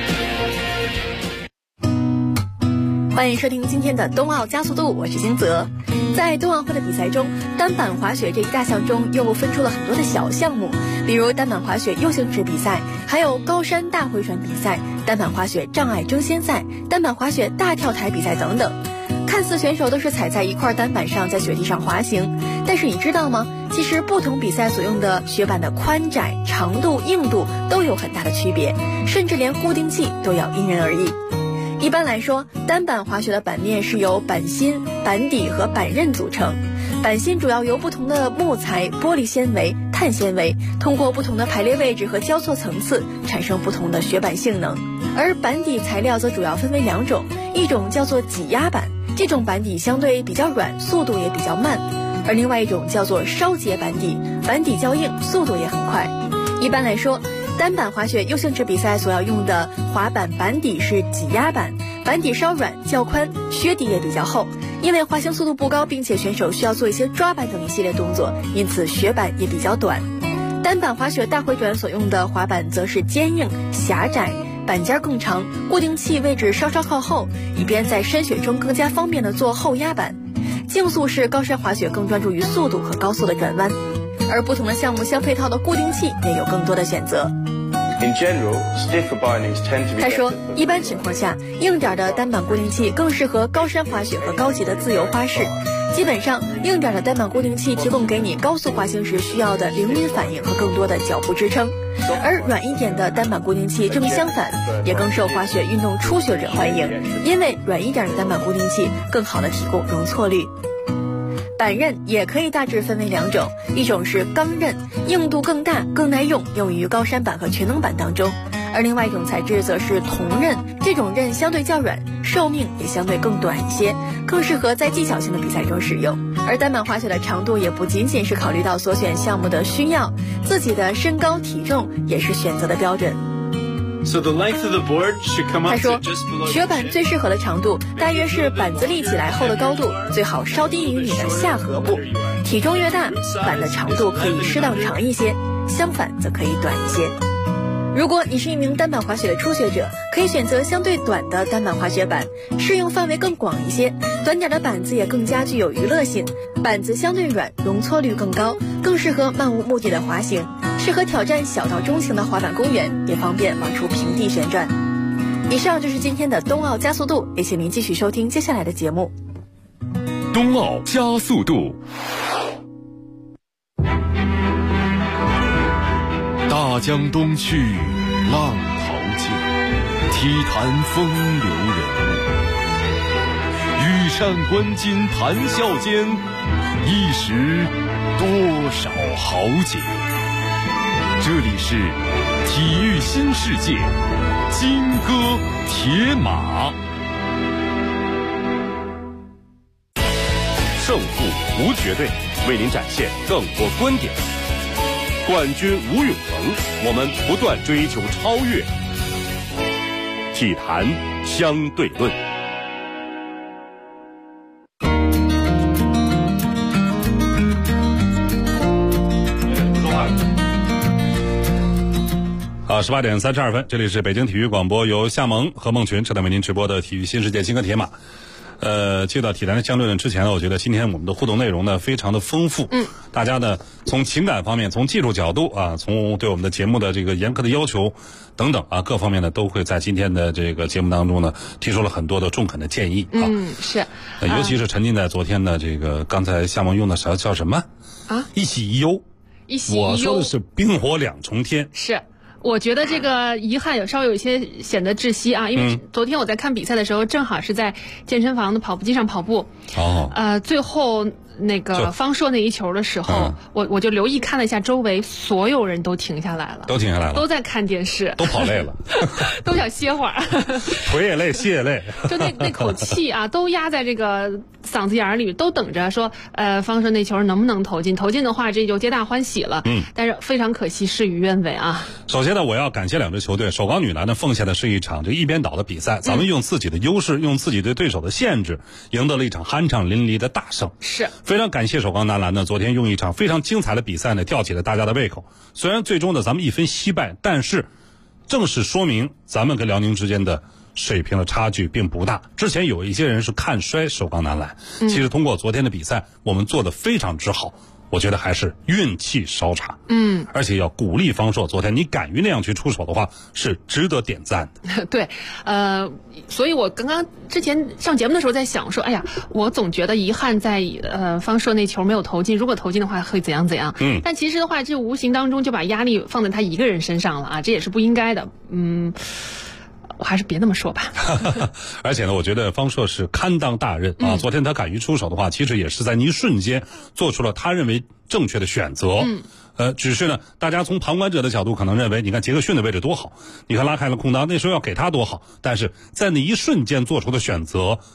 欢迎收听今天的冬奥加速度，我是金泽。在冬奥会的比赛中，单板滑雪这一大项中又分出了很多的小项目，比如单板滑雪 U 型池比赛，还有高山大回转比赛、单板滑雪障碍争先赛、单板滑雪大跳台比赛等等。看似选手都是踩在一块单板上在雪地上滑行，但是你知道吗？其实不同比赛所用的雪板的宽窄、长度、硬度都有很大的区别，甚至连固定器都要因人而异。一般来说，单板滑雪的板面是由板芯、板底和板刃组成。板芯主要由不同的木材、玻璃纤维、碳纤维，通过不同的排列位置和交错层次，产生不同的雪板性能。而板底材料则主要分为2种，一种叫做挤压板，这种板底相对比较软，速度也比较慢；而另外一种叫做烧结板底，板底较硬，速度也很快。 一般来说，单板滑雪优胜制比赛所要用的滑板板底是挤压板，板底稍软较宽，靴底也比较厚。因为滑行速度不高，并且选手需要做一些抓板等一系列动作，因此雪板也比较短。单板滑雪大回转所用的滑板则是坚硬狭窄，板尖更长，固定器位置稍稍靠后，以便在深雪中更加方便的做后压板。竞速式高山滑雪更专注于速度和高速的转弯，而不同的项目相配套的固定器也有更多的选择。他说，一般情况下，硬点的单板固定器更适合高山滑雪和高级的自由花式。基本上，硬点的单板固定器提供给你高速滑行时需要的灵敏反应和更多的脚步支撑，而软一点的单板固定器正相反，也更受滑雪运动初学者欢迎，因为软一点的单板固定器更好的提供容错率。板刃也可以大致分为两种，一种是钢刃，硬度更大更耐用，用于高山板和全能板当中，而另外一种材质则是铜刃，这种刃相对较软，寿命也相对更短一些，更适合在技巧性的比赛中使用。而单板滑雪的长度也不仅仅是考虑到所选项目的需要，自己的身高体重也是选择的标准。他说，雪板最适合的长度大约是板子立起来后的高度，最好稍低于你的下颌部。体重越大，板的长度可以适当长一些，相反则可以短一些。如果你是一名单板滑雪的初学者，可以选择相对短的单板滑雪板，适用范围更广一些，短点的板子也更加具有娱乐性，板子相对软，容错率更高，更适合漫无目的的滑行，适合挑战小到中型的滑板公园，也方便往出平地旋转。以上就是今天的冬奥加速度，也请您继续收听接下来的节目。 冬奥加速度。大江东去，浪淘尽，体坛风流人物。羽扇纶巾谈笑间，一时多少豪杰。这里是体育新世界，金戈铁马。胜负无绝对，为您展现更多观点。冠军无永恒，我们不断追求超越。体坛相对论。 18点32分，这里是北京体育广播，由夏萌和孟群正在为您直播的体育新世界金戈铁马。接到体坛的相对论之前呢，我觉得今天我们的互动内容呢非常的丰富。大家呢从情感方面，从技术角度啊，从对我们的节目的这个严苛的要求等等啊，各方面呢都会在今天的这个节目当中呢提出了很多的中肯的建议啊。 是， 尤其是沉浸在昨天的这个刚才夏萌用的叫什么啊？一喜一忧。 一喜一忧。 我说的是冰火两重天。 是。我觉得这个遗憾稍微有一些显得窒息啊，因为昨天我在看比赛的时候，正好是在健身房的跑步机上跑步。最后那个方硕那一球的时候，我就留意看了一下周围，所有人都停下来了，都在看电视， 都跑累了， 都想歇会儿， 腿也累，心也累， 就那口气啊，都压在这个嗓子眼里，都等着说，方硕那球能不能投进？投进的话，这就皆大欢喜了。但是非常可惜，事与愿违啊。 首先呢，我要感谢两支球队，首钢女篮呢奉献的是一场这一边倒的比赛，咱们用自己的优势，用自己对对手的限制，赢得了一场酣畅淋漓的大胜。 是。 非常感谢首钢男篮呢，昨天用一场非常精彩的比赛呢，吊起了大家的胃口。虽然最终呢咱们一分惜败，但是正是说明咱们跟辽宁之间的水平的差距并不大。之前有一些人是看衰首钢男篮，其实通过昨天的比赛，我们做得非常之好。我觉得还是运气稍差，而且要鼓励方硕，昨天你敢于那样去出手的话，是值得点赞的。 对，所以我刚刚之前上节目的时候在想说，哎呀，我总觉得遗憾在方硕那球没有投进，如果投进的话会怎样怎样。但其实的话，这无形当中就把压力放在他一个人身上了啊，这也是不应该的。我还是别那么说吧。 而且呢，我觉得方硕是堪当大任啊。昨天他敢于出手的话，其实也是在一瞬间做出了他认为正确的选择。只是呢，大家从旁观者的角度可能认为，你看杰克逊的位置多好，你看拉开了空当，那时候要给他多好。但是在那一瞬间做出的选择，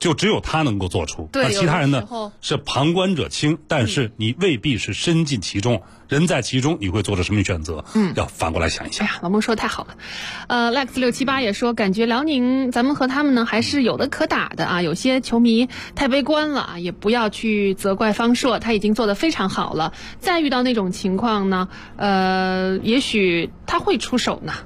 就只有他能够做出， 对， 那其他人呢是旁观者清，但是你未必是身进其中，人在其中，你会做出什么选择？要反过来想一想。 哎呀，老孟说的太好了。Lex678也说，感觉辽宁咱们和他们呢还是有的可打的啊。有些球迷太悲观了啊，也不要去责怪方硕，他已经做得非常好了。再遇到那种情况呢，也许他会出手呢。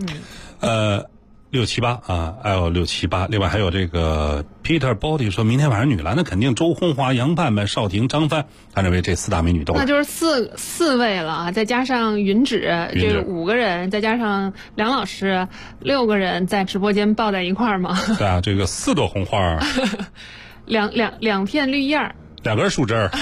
678啊 ，L678。另外还有这个 Peter Body 说，明天晚上女篮的肯定周红华、杨盼盼、邵婷、张帆，他认为这4大美女都那就是四位了啊，再加上云芷这5个人，再加上梁老师6个人在直播间抱在一块儿嘛。 对啊，这个4朵红花， 两片绿叶 ，2根树枝儿。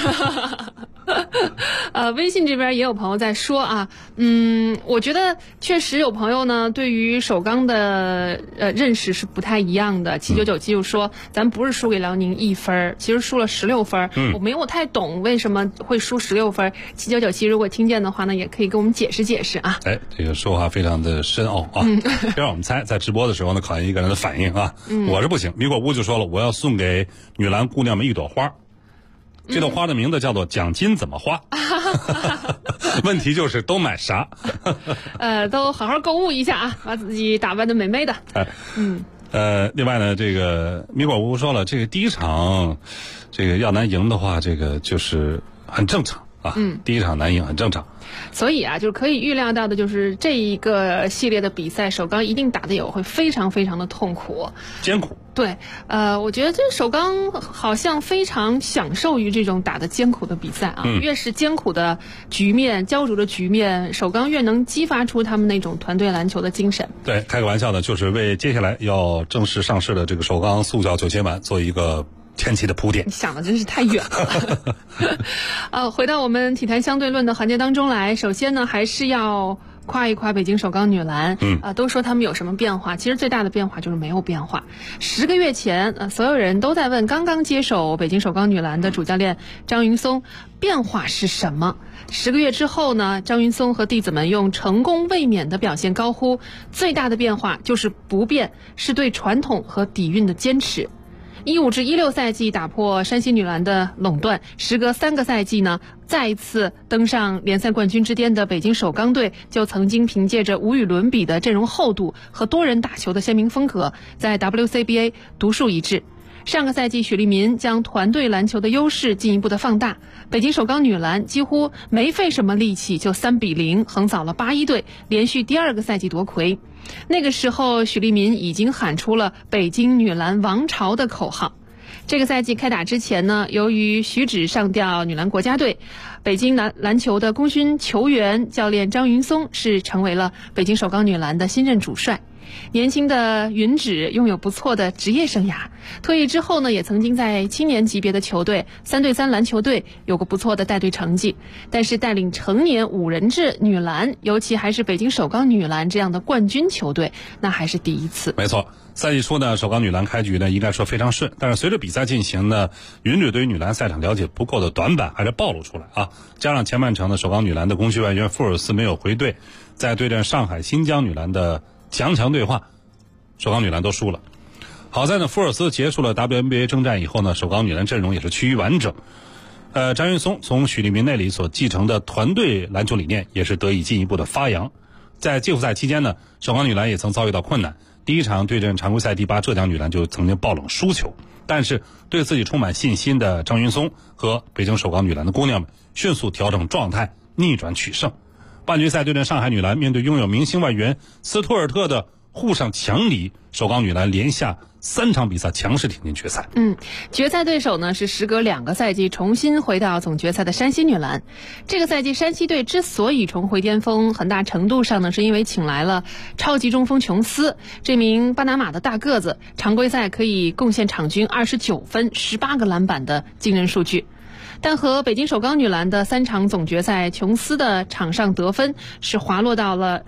微信这边也有朋友在说啊，我觉得确实有朋友呢对于首钢的认识是不太一样的。7997就说，咱不是输给辽宁1分，其实输了16分。我没有太懂为什么会输16分。7997如果听见的话呢，也可以给我们解释解释啊。 哎，这个说话非常的深奥啊，别让我们猜。在直播的时候呢，考验一个人的反应啊。我是不行。米果屋就说了，我要送给女篮姑娘们1朵花。这朵花的名字叫做奖金怎么花？问题就是都买啥？ 都好好购物一下啊，把自己打扮得美美的。 另外呢，这个米果屋说了，这个第一场，这个要难赢的话，这个就是很正常啊。第一场难赢很正常。 所以啊，就是可以预料到的，就是这一个系列的比赛，首钢一定打得也会非常非常的痛苦、 艰苦。 对，我觉得这首钢好像非常享受于这种打得艰苦的比赛啊。越是艰苦的局面、焦灼的局面，首钢越能激发出他们那种团队篮球的精神。 对，开个玩笑呢，就是为接下来要正式上市的这个首钢速效9000碗做一个前期的铺垫。 你想的真是太远了。回到我们体坛相对论的环节当中来，首先呢，还是要夸一夸北京首钢女篮。都说他们有什么变化，其实最大的变化就是没有变化。10个月前，所有人都在问刚刚接手北京首钢女篮的主教练张云松，变化是什么？10个月之后呢，张云松和弟子们用成功卫冕的表现高呼，最大的变化就是不变，是对传统和底蕴的坚持。15至16赛季打破山西女篮的垄断，时隔3个赛季呢，再一次登上联赛冠军之巅的北京首钢队，就曾经凭借着无与伦比的阵容厚度和多人打球的鲜明风格，在 WCBA 独树一帜。上个赛季，许利民将团队篮球的优势进一步的放大，北京首钢女篮几乎没费什么力气就3-0横扫了81队，连续第2个赛季夺魁。那个时候，许利民已经喊出了北京女篮王朝的口号。这个赛季开打之前呢，由于许芷上调女篮国家队，北京篮球的功勋球员教练张云松是成为了北京首钢女篮的新任主帅。年轻的云芷拥有不错的职业生涯，退役之后呢，也曾经在青年级别的球队3对3篮球队有过不错的带队成绩。但是带领成年5人制女篮，尤其还是北京首钢女篮这样的冠军球队，那还是第一次。 没错，赛季初呢，首钢女篮开局呢应该说非常顺，但是随着比赛进行呢，云芷对于女篮赛场了解不够的短板还是暴露出来啊。加上前半程的首钢女篮的攻击外援富尔斯没有回队，在对战上海新疆女篮的强对话，首钢女篮都输了。好在呢，福尔斯结束了 WNBA 征战以后呢，首钢女篮阵容也是趋于完整。张云松从许利民那里所继承的团队篮球理念也是得以进一步的发扬。在季后赛期间呢，首钢女篮也曾遭遇到困难。第一场对阵常规赛第8浙江女篮就曾经爆冷输球，但是对自己充满信心的张云松和北京首钢女篮的姑娘们迅速调整状态，逆转取胜。半决赛对阵上海女篮，面对拥有明星外援斯图尔特的沪上强敌，首钢女篮连下3场比赛强势挺进决赛。 决赛对手呢是时隔2个赛季重新回到总决赛的山西女篮。这个赛季山西队之所以重回巅峰，很大程度上呢是因为请来了超级中锋琼斯，这名巴拿马的大个子，常规赛可以贡献场均29分、18个篮板的惊人数据。但和北京首钢女篮的3场总决赛，琼斯的场上得分是滑落到了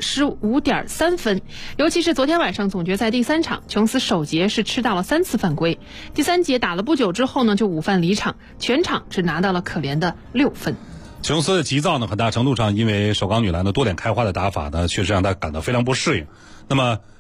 15.3分，尤其是昨天晚上总决赛第3场，琼斯首节是吃到了3次犯规，第3节打了不久之后呢就午饭离场，全场只拿到了可怜的6分。 琼斯的急躁呢，很大程度上因为首钢女篮的多点开花的打法呢，确实让他感到非常不适应。那么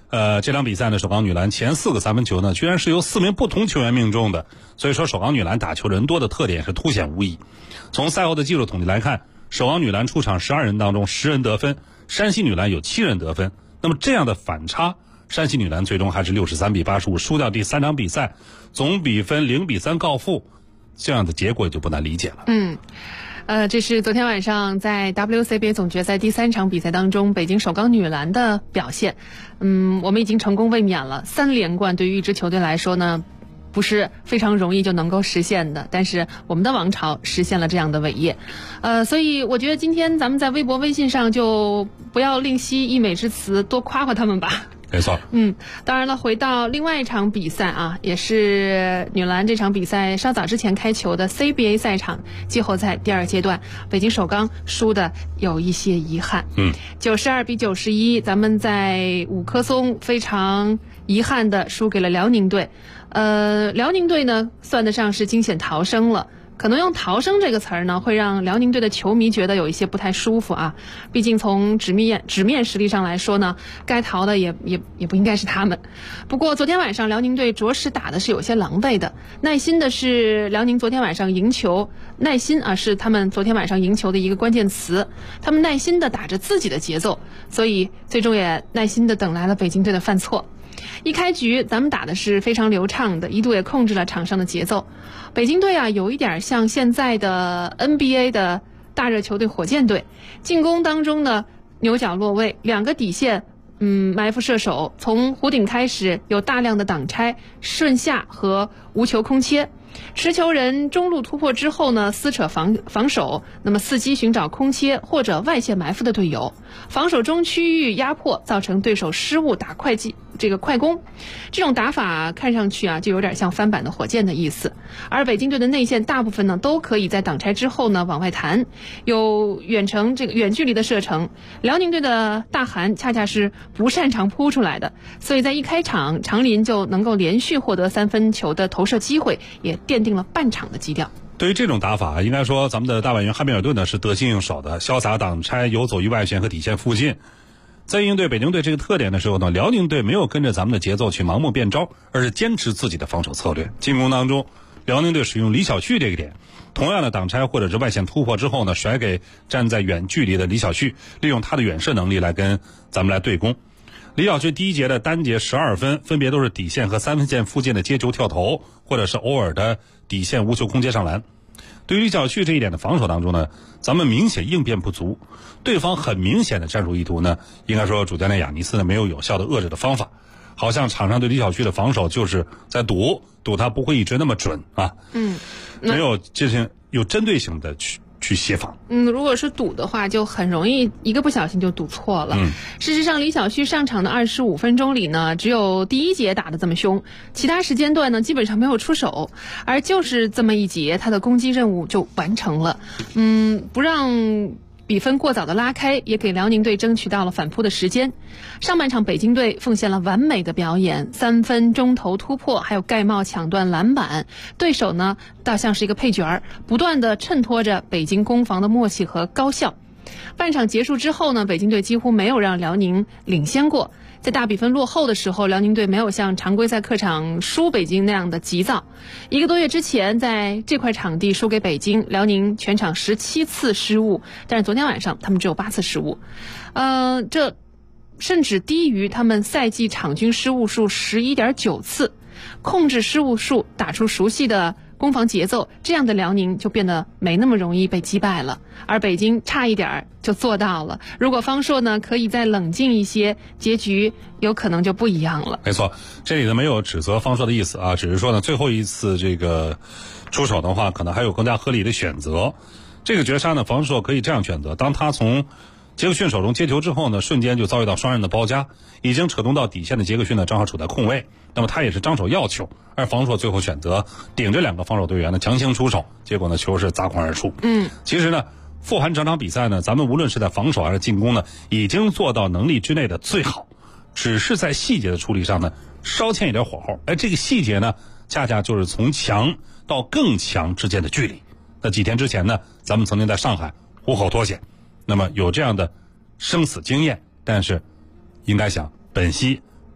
这场比赛呢，首钢女篮前4个3分球呢，居然是由4名不同球员命中的，所以说首钢女篮打球人多的特点是凸显无疑。从赛后的技术统计来看，首钢女篮出场12人当中10人得分，山西女篮有7人得分。那么这样的反差，山西女篮最终还是63比85输掉第3场比赛，总比分0比3告负，这样的结果就不难理解了。 这是昨天晚上在 WCBA 总决赛第3场比赛当中北京首钢女篮的表现。我们已经成功卫冕了3连冠，对于一支球队来说呢，不是非常容易就能够实现的，但是我们的王朝实现了这样的伟业。所以我觉得今天咱们在微博微信上就不要吝惜溢美之词，多夸夸他们吧。 没错。 当然了，回到另外一场比赛啊，也是女篮这场比赛稍早之前开球的 CBA 赛场季后赛第2阶段，北京首钢输的有一些遗憾。92比91，咱们在五棵松非常遗憾的输给了辽宁队。辽宁队呢算得上是惊险逃生了。可能用逃生这个词儿呢，会让辽宁队的球迷觉得有一些不太舒服啊。毕竟从纸面实力上来说呢，该逃的也不应该是他们。不过昨天晚上辽宁队着实打的是有些狼狈的。耐心的是辽宁昨天晚上赢球，耐心啊是他们昨天晚上赢球的一个关键词。他们耐心的打着自己的节奏，所以最终也耐心的等来了北京队的犯错。一开局咱们打的是非常流畅的，一度也控制了场上的节奏。北京队啊有一点像现在的 NBA 的大热球队火箭队，进攻当中呢牛角落位，2个底线埋伏射手，从弧顶开始有大量的挡拆、顺下和无球空切。持球人中路突破之后呢，撕扯防守，那么伺机寻找空切或者外线埋伏的队友，防守中区域压迫，造成对手失误打快攻。这种打法看上去啊，就有点像翻版的火箭的意思。而北京队的内线大部分呢，都可以在挡拆之后呢往外弹，有远距离的射程。辽宁队的大韩恰恰是不擅长扑出来的，所以在一开场，长林就能够连续获得3分球的投射机会，也奠定了半场的基调。 对于这种打法，应该说咱们的大外援汉密尔顿呢是得心应手的，潇洒挡拆，游走于外线和底线附近。在应对北京队这个特点的时候呢，辽宁队没有跟着咱们的节奏去盲目变招，而是坚持自己的防守策略。进攻当中，辽宁队使用李晓旭这个点，同样的挡拆或者是外线突破之后呢，甩给站在远距离的李晓旭，利用他的远射能力来跟咱们来对攻。李晓旭第一节的单节12分，分别都是底线和3分线附近的接球跳投，或者是偶尔的底线无球空接上篮。对于李晓旭这一点的防守当中呢，咱们明显应变不足，对方很明显的战术意图呢，应该说主教练亚尼斯呢没有有效的遏制的方法，好像场上对李晓旭的防守就是在赌他不会一直那么准啊。没有这些有针对性的去协防。 如果是赌的话，就很容易一个不小心就赌错了。事实上，李晓旭上场的25分钟里呢，只有第一节打得这么凶，其他时间段呢基本上没有出手，而就是这么一节，他的攻击任务就完成了。不让比分过早的拉开，也给辽宁队争取到了反扑的时间。上半场北京队奉献了完美的表演，3分中投突破，还有盖帽抢断篮板，对手呢倒像是一个配角儿，不断的衬托着北京攻防的默契和高效。半场结束之后呢，北京队几乎没有让辽宁领先过。在大比分落后的时候，辽宁队没有像常规赛客场输北京那样的急躁。1个多月之前，在这块场地输给北京，辽宁全场17次失误，但是昨天晚上他们只有8次失误，这甚至低于他们赛季场均失误数11.9次。控制失误数，打出熟悉的攻防节奏，这样的辽宁就变得没那么容易被击败了。而北京差一点就做到了，如果方硕呢可以再冷静一些，结局有可能就不一样了。 没错，这里呢没有指责方硕的意思啊，只是说呢最后一次这个出手的话，可能还有更加合理的选择。这个绝杀呢，方硕可以这样选择：当他从杰克逊手中接球之后呢，瞬间就遭遇到双人的包夹，已经扯动到底线的杰克逊呢正好处在空位，那么他也是张手要球，而方硕最后选择顶着2个防守队员呢强行出手，结果呢球是砸筐而出。其实呢复盘整场比赛呢，咱们无论是在防守还是进攻呢，已经做到能力之内的最好，只是在细节的处理上呢稍欠一点火候。这个细节呢恰恰就是从强到更强之间的距离。那几天之前呢，咱们曾经在上海虎口脱险，那么有这样的生死经验，但是应该想本溪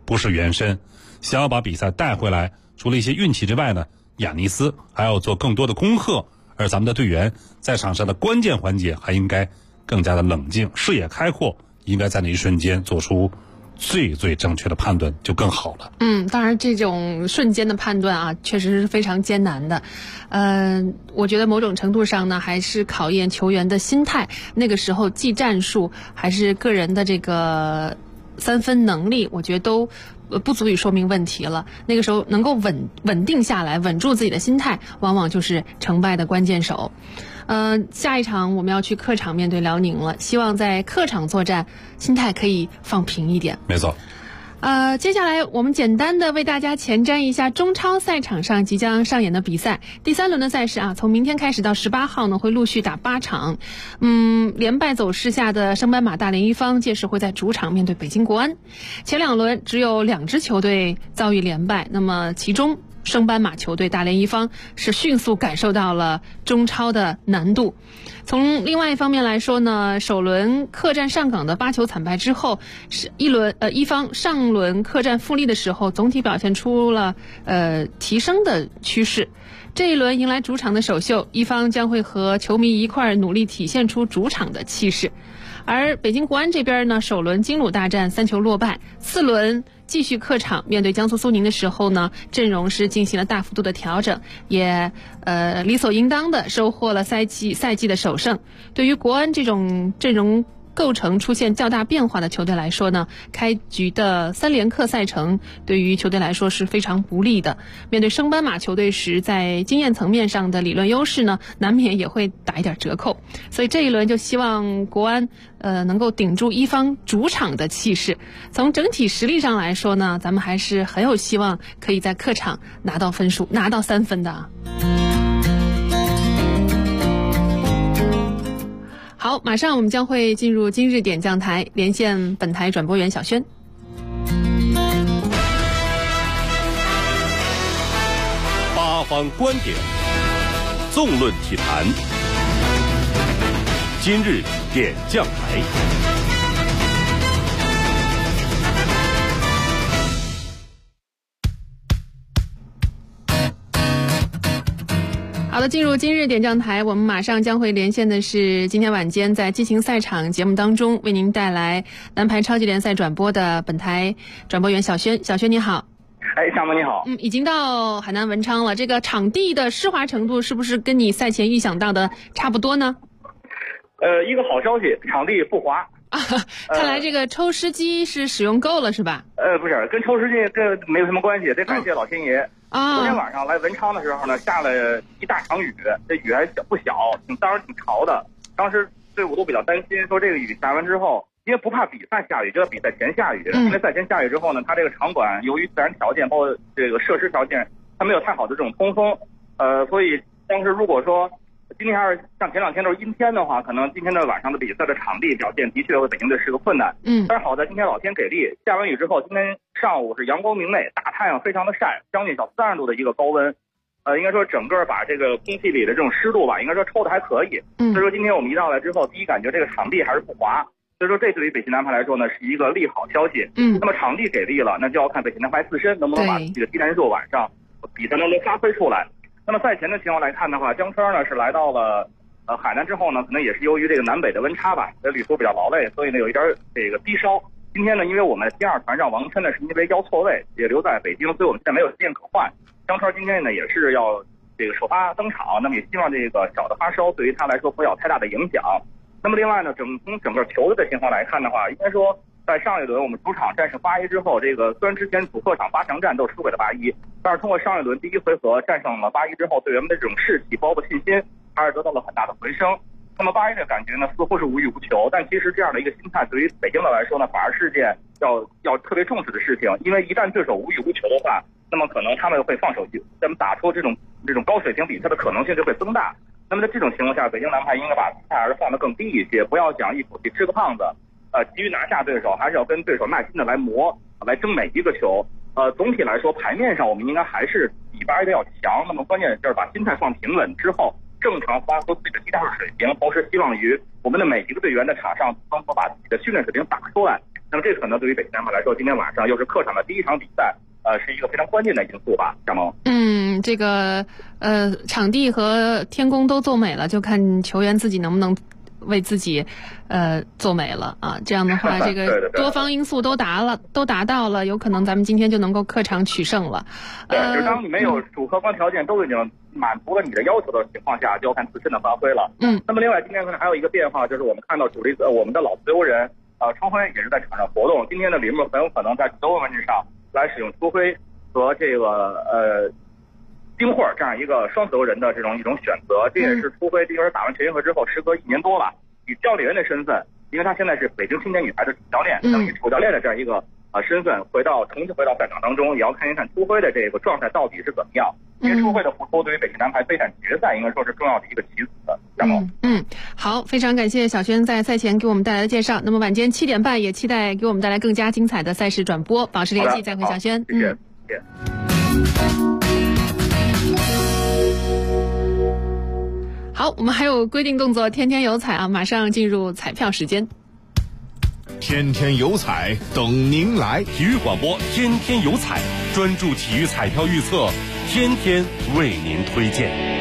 不是原身。想要把比赛带回来，除了一些运气之外呢，亚尼斯还要做更多的功课，而咱们的队员在场上的关键环节还应该更加的冷静，视野开阔，应该在那一瞬间做出最正确的判断就更好了。 当然这种瞬间的判断啊，确实是非常艰难的。我觉得某种程度上呢，还是考验球员的心态。那个时候技战术还是个人的这个三分能力，我觉得都不足以说明问题了。那个时候能够稳定下来，稳住自己的心态，往往就是成败的关键手。下一场我们要去客场面对辽宁了，希望在客场作战心态可以放平一点。 没错。 接下来我们简单的为大家前瞻一下中超赛场上即将上演的比赛。第3轮的赛事啊，从明天开始到18号呢，会陆续打8场。连败走势下的升班马大连一方届时会在主场面对北京国安。前2轮只有2支球队遭遇连败，那么其中升班马球队大连一方是迅速感受到了中超的难度。从另外一方面来说呢，首轮客战上港的8球惨败之后，一方上轮客战富力的时候，总体表现出了提升的趋势。这一轮迎来主场的首秀，一方将会和球迷一块努力体现出主场的气势。而北京国安这边呢，首轮金鲁大战3球落败，4轮继续客场面对江苏苏宁的时候呢，阵容是进行了大幅度的调整，也理所应当的收获了赛季的首胜。对于国安这种阵容构成出现较大变化的球队来说呢，开局的3连客赛程对于球队来说是非常不利的。面对升班马球队时，在经验层面上的理论优势呢，难免也会打一点折扣。所以这一轮就希望国安能够顶住一方主场的气势。从整体实力上来说呢，咱们还是很有希望可以在客场拿到分数，拿到3分的啊。好，马上我们将会进入今日点将台，连线本台转播员小轩。 八方观点，纵论体坛，今日点将台。 好的，进入今日点将台，我们马上将会连线的是今天晚间在激情赛场节目当中为您带来男排超级联赛转播的本台转播员小轩。小轩你好。 夏萌你好。 已经到海南文昌了，这个场地的湿滑程度是不是跟你赛前预想到的差不多呢？ 一个好消息，场地不滑。 看来这个抽湿机是使用够了是吧？ 不是，跟抽湿机这没有什么关系，得感谢老天爷。昨天晚上来文昌的时候呢，下了一大场雨，这雨还不小，当时挺潮的。当时队伍都比较担心，说这个雨下完之后，因为不怕比赛下雨，就要比赛前下雨。因为赛前下雨之后呢，它这个场馆由于自然条件包括这个设施条件，它没有太好的这种通风，所以当时如果说今天要是像前2天都是阴天的话，可能今天的晚上的比赛的场地表现的确为北京队是个困难。但是好在今天老天给力，下完雨之后，今天上午是阳光明媚，大太阳非常的晒，将近小30度的一个高温。应该说整个把这个空气里的这种湿度吧，应该说抽的还可以。所以说今天我们一到来之后，第一感觉这个场地还是不滑，所以说这对于北京男排来说呢是一个利好消息。那么场地给力了，那就要看北京男排自身能不能把自己的技战术晚上比赛当中发挥出来。那么赛前的情况来看的话，江川呢是来到了海南之后呢，可能也是由于这个南北的温差吧，旅途比较劳累，所以呢有一点这个低烧。今天呢，因为我们第2团上王琛呢是因为腰错位，也留在北京，所以我们现在没有时间可换。江川今天呢也是要这个首发登场，那么也希望这个小的发烧对于他来说不要太大的影响。那么另外呢，从整个球队的情况来看的话，应该说在上一轮我们主场战胜8-1之后，这个虽然之前主客场8强战都输给了8-1，但是通过上一轮第1回合战胜了8-1之后，队员们的这种士气包括信心还是得到了很大的回升。那么8-1的感觉呢似乎是无欲无求，但其实这样的一个心态对于北京队来说呢，反而是件要特别重视的事情。因为一旦对手无欲无求的话，那么可能他们会放手机，那么打出这种高水平比赛的可能性就会增大。那么在这种情况下，北京男排应该把姿态还是放得更低一些，不要想一口气吃个胖子，急于拿下对手，还是要跟对手耐心的来磨，来争每一个球。总体来说牌面上我们应该还是比8-1的要强，那么关键就是把心态放平稳之后，正常发挥自己的技战术水平，同时希望于我们的每一个队员在场上能够把自己的训练水平打出来。 那么这可能对于北京男排来说，今天晚上又是客场的第一场比赛，是一个非常关键的因素吧，张萌。 这个场地和天宫都做美了，就看球员自己能不能为自己做美了啊。这样的话，这个多方因素都达到了，有可能咱们今天就能够客场取胜了。 对，就是当你没有主客观条件都已经满足了你的要求的情况下，就要看自身的发挥了。那么另外今天可能还有一个变化，就是我们看到我们的老自由人春晖也是在场上活动。今天的铃木很有可能在自由位置上来使用春晖和这个丁慧这样一个双自由人的一种选择。这也是春晖这边打完全运会之后，时隔1年多了，以教练员的身份，因为他现在是北京青年女排的主教练，等于主教练的这样一个身份重新回到赛场当中，也要看一看春晖的这个状态到底是怎么样。因为春晖的付出对于北京男排备战决赛应该说是重要的一个棋子。 好，非常感谢小轩在赛前给我们带来的介绍。那么晚间7点半也期待给我们带来更加精彩的赛事转播，保持联系，再会小轩。 谢谢。 好，我们还有规定动作，天天有彩啊！马上进入彩票时间。 天天有彩等您来， 体育广播天天有彩，专注体育彩票预测，天天为您推荐。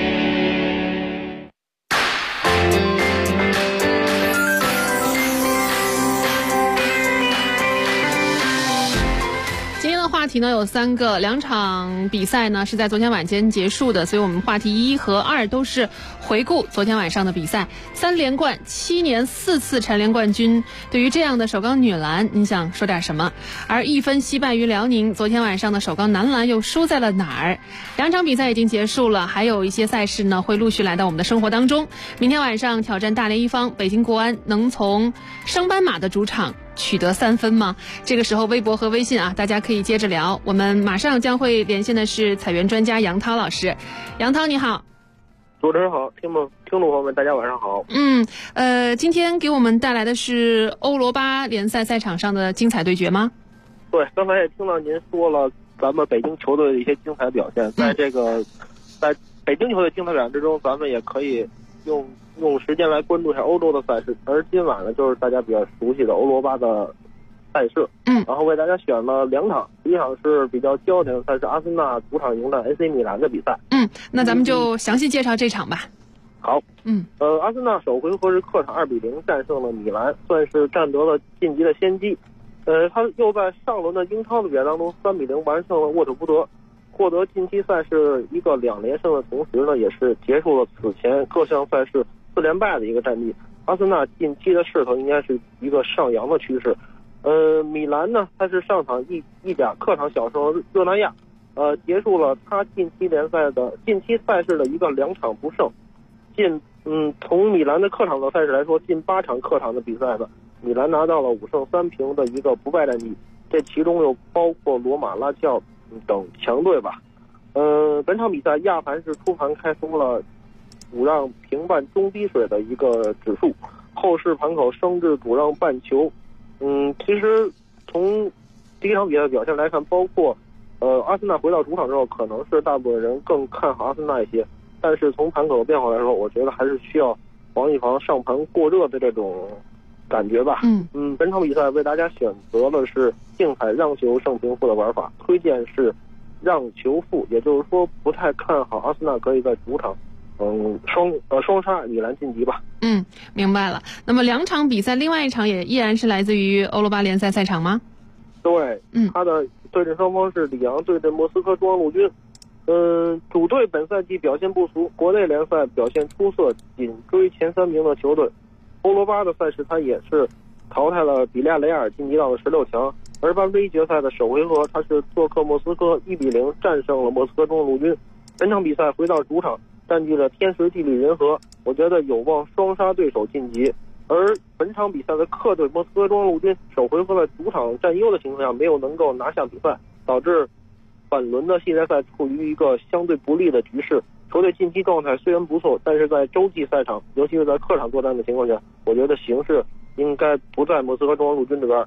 话题呢有3个，2场比赛呢是在昨天晚间结束的，所以我们话题1和2都是回顾昨天晚上的比赛。3连冠，7年4次蝉联冠军，对于这样的首钢女篮，你想说点什么？而1分惜败于辽宁，昨天晚上的首钢男篮又输在了哪儿？2场比赛已经结束了，还有一些赛事呢会陆续来到我们的生活当中。明天晚上挑战大连一方，北京国安能从升班马的主场取得3分吗？这个时候微博和微信啊，大家可以接着聊。我们马上将会连线的是采源专家杨涛老师。杨涛你好。 主持人好，听众朋友们大家晚上好。 今天给我们带来的是欧罗巴联赛赛场上的精彩对决吗？ 对，刚才也听到您说了咱们北京球队的一些精彩表现，在北京球队精彩表现之中，咱们也可以用时间来关注一下欧洲的赛事。而今晚呢，就是大家比较熟悉的欧罗巴的赛事，然后为大家选了2场，第一场是比较焦点的赛事，阿森纳主场迎战 AC 米兰的比赛。 那咱们就详细介绍这场吧。 好，阿森纳首回合是客场2-0战胜了米兰，算是占得了晋级的先机。他又在上轮的英超的比赛当中3-0完胜了沃特福德，获得近期赛事一个2连胜的同时呢，也是结束了此前各项赛事4连败的一个战绩。阿森纳近期的势头应该是一个上扬的趋势。米兰呢，他是上场意甲客场小胜热那亚，结束了他近期赛事的一个2场不胜。从米兰的客场的赛事来说，近8场客场的比赛呢，米兰拿到了5胜3平的一个不败战绩，这其中又包括罗马、拉齐奥等强队吧。本场比赛亚凡是出盘开出了主让平半中低水的一个指数，后市盘口升至主让半球。其实从第一场比赛的表现来看，包括阿森纳回到主场之后，可能是大部分人更看好阿森纳一些，但是从盘口的变化来说，我觉得还是需要防一防上盘过热的这种感觉吧。本场比赛为大家选择的是竞彩让球胜平负的玩法，推荐是让球负，也就是说不太看好阿森纳可以在主场双杀米兰晋级吧。 明白了。那么2场比赛，另外一场也依然是来自于欧罗巴联赛赛场吗？ 对，他的对阵双方是里昂对阵莫斯科中央陆军。主队本赛季表现不俗，国内联赛表现出色，紧追前3名的球队。欧罗巴的赛事他也是淘汰了比利亚雷亚尔，晋级到了16强。而半杯决赛的首回合，他是做客莫斯科1-0战胜了莫斯科中央陆军。本场比赛回到主场，占据了天时地利人和，我觉得有望双杀对手晋级。而本场比赛的客队莫斯科中央陆军首回合在主场占优的情况下，没有能够拿下比赛，导致本轮的系列赛处于一个相对不利的局势。球队近期状态虽然不错，但是在洲际赛场，尤其是在客场作战的情况下，我觉得形势应该不在莫斯科中央陆军这边。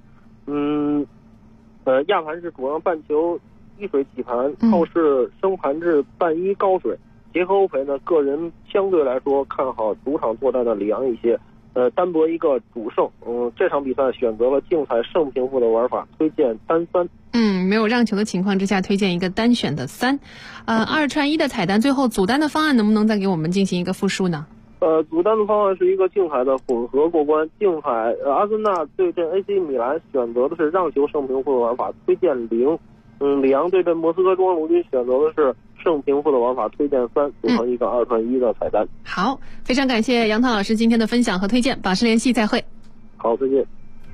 亚盘是主让半球一水起盘，后市升盘至半一高水。结合欧赔呢，个人相对来说看好主场作战的里昂一些。 单博一个主胜。这场比赛选择了竞彩胜平负的玩法，推荐单3。 没有让球的情况之下，推荐一个单选的3。2串1的彩蛋，最后组单的方案能不能再给我们进行一个复述呢？ 组单的方案是一个竞彩的混合过关，竞彩阿森纳对阵 AC 米兰选择的是让球胜平负的玩法，推荐0。里昂对阵莫斯科中央陆军选择的是胜平负的玩法，推荐3，组成一个2串1的彩蛋。 好，非常感谢杨涛老师今天的分享和推荐，保持联系，再会。 好，再见。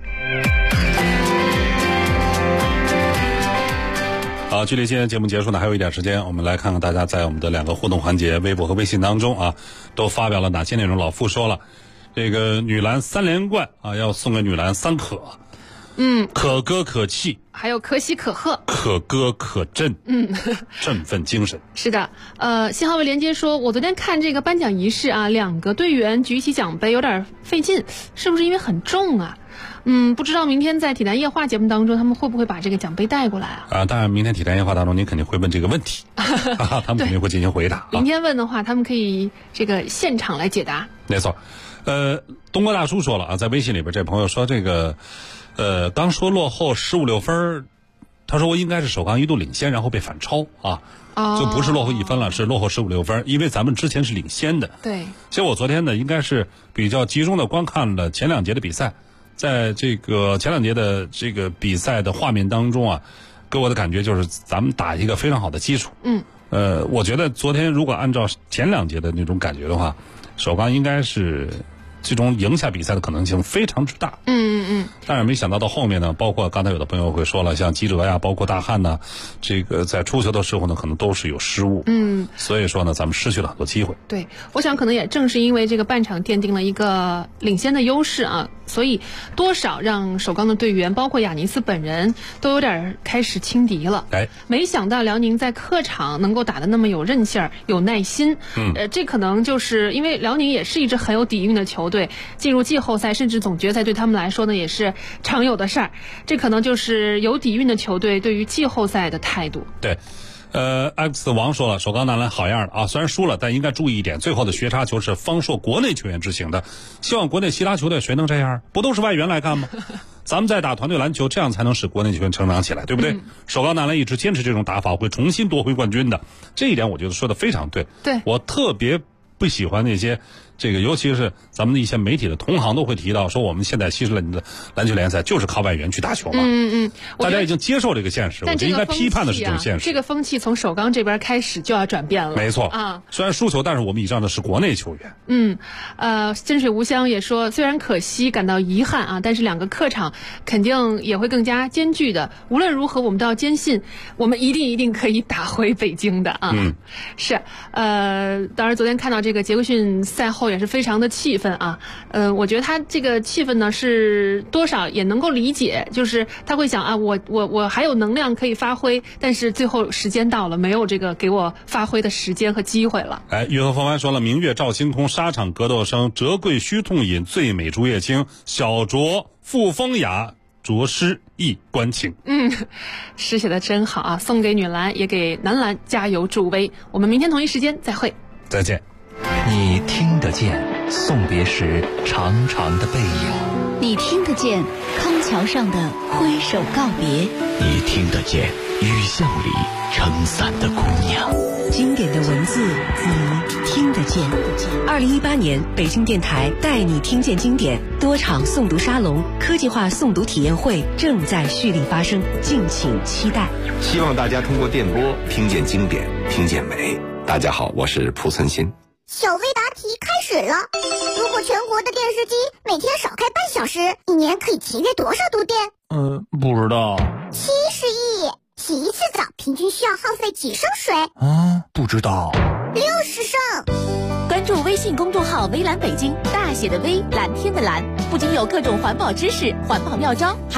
好，距离今天节目结束呢还有一点时间，我们来看看大家在我们的2个互动环节微博和微信当中都发表了哪些内容。老傅说了，这个女篮3连冠要送给女篮3可。可歌可泣， 还有可喜可贺， 可歌可振，振奋精神。 是的，信号位连接说，我昨天看这个颁奖仪式2个队员举起奖杯有点费劲，是不是因为很重啊？不知道明天在体坛夜话节目当中，他们会不会把这个奖杯带过来啊？ 当然，明天体坛夜话当中，您肯定会问这个问题，他们肯定会进行回答。 明天问的话，他们可以这个现场来解答。 没错，东哥大叔说了在微信里边，这朋友说这个。刚说落后15、16分，他说我应该是首钢一度领先，然后被反超就不是落后1分了，是落后15、16分，因为咱们之前是领先的。 对， 所以我昨天呢，应该是比较集中的观看了前2节的比赛，在这个前2节的这个比赛的画面当中给我的感觉就是咱们打一个非常好的基础。我觉得昨天如果按照前2节的那种感觉的话，首钢应该是最终赢下比赛的可能性非常之大。但是没想到后面呢，包括刚才有的朋友会说了，像吉哲呀，包括大汉呢，这个在出球的时候呢，可能都是有失误。所以说呢，咱们失去了很多机会。 对，我想可能也正是因为这个半场奠定了一个领先的优势所以多少让首钢的队员，包括亚尼斯本人，都有点开始轻敌了。没想到辽宁在客场能够打得那么有韧性儿、有耐心。这可能就是因为辽宁也是一支很有底蕴的球队，进入季后赛甚至总决赛对他们来说呢也是常有的事儿。这可能就是有底蕴的球队对于季后赛的态度。 对。X 王说了，首钢男篮好样的虽然输了，但应该注意一点，最后的绝杀球是方硕国内球员执行的，希望国内其他球队谁能这样？不都是外援来干吗？咱们在打团队篮球，这样才能使国内球员成长起来，对不对？首钢男篮一直坚持这种打法，会重新夺回冠军的，这一点我觉得说的非常对。 对， 我特别不喜欢那些尤其是咱们的一些媒体的同行都会提到说，我们现在其实的篮球联赛就是靠外援去打球嘛。大家已经接受这个现实，我觉得应该批判的是这种现实。 这个风气从首钢这边开始就要转变了。 没错虽然输球，但是我们倚仗的是国内球员。金水无香也说，虽然可惜，感到遗憾但是2个客场肯定也会更加艰巨的。无论如何，我们都要坚信，我们一定可以打回北京的是当然昨天看到这个杰克逊赛后也是非常的气愤我觉得他这个气愤呢是多少也能够理解，就是他会想我还有能量可以发挥，但是最后时间到了，没有这个给我发挥的时间和机会了。 玉河风帆说了，明月照星空，沙场格斗声，折桂须痛饮，最美竹叶青，小酌复风雅，着诗忆关情。 诗写的真好送给女篮也给男篮加油助威。我们明天同一时间再会。 再见。 你听得见送别时长长的背影， 你听得见康桥上的挥手告别， 你听得见雨巷里撑伞的姑娘。 经典的文字你听得见。2018年北京电台带你听见经典多场诵读沙龙、科技化诵读体验会正在蓄力发生，敬请期待。 希望大家通过电波听见经典，听见美。大家好，我是蒲存昕。 小微答题开始了。如果全国的电视机每天少开半小时，一年可以节约多少度电？ 不知道。 70亿。洗一次澡平均需要耗费几升水？ 不知道。 60升。 关注微信公众号微蓝北京，大写的微，蓝天的蓝，不仅有各种环保知识、环保妙招。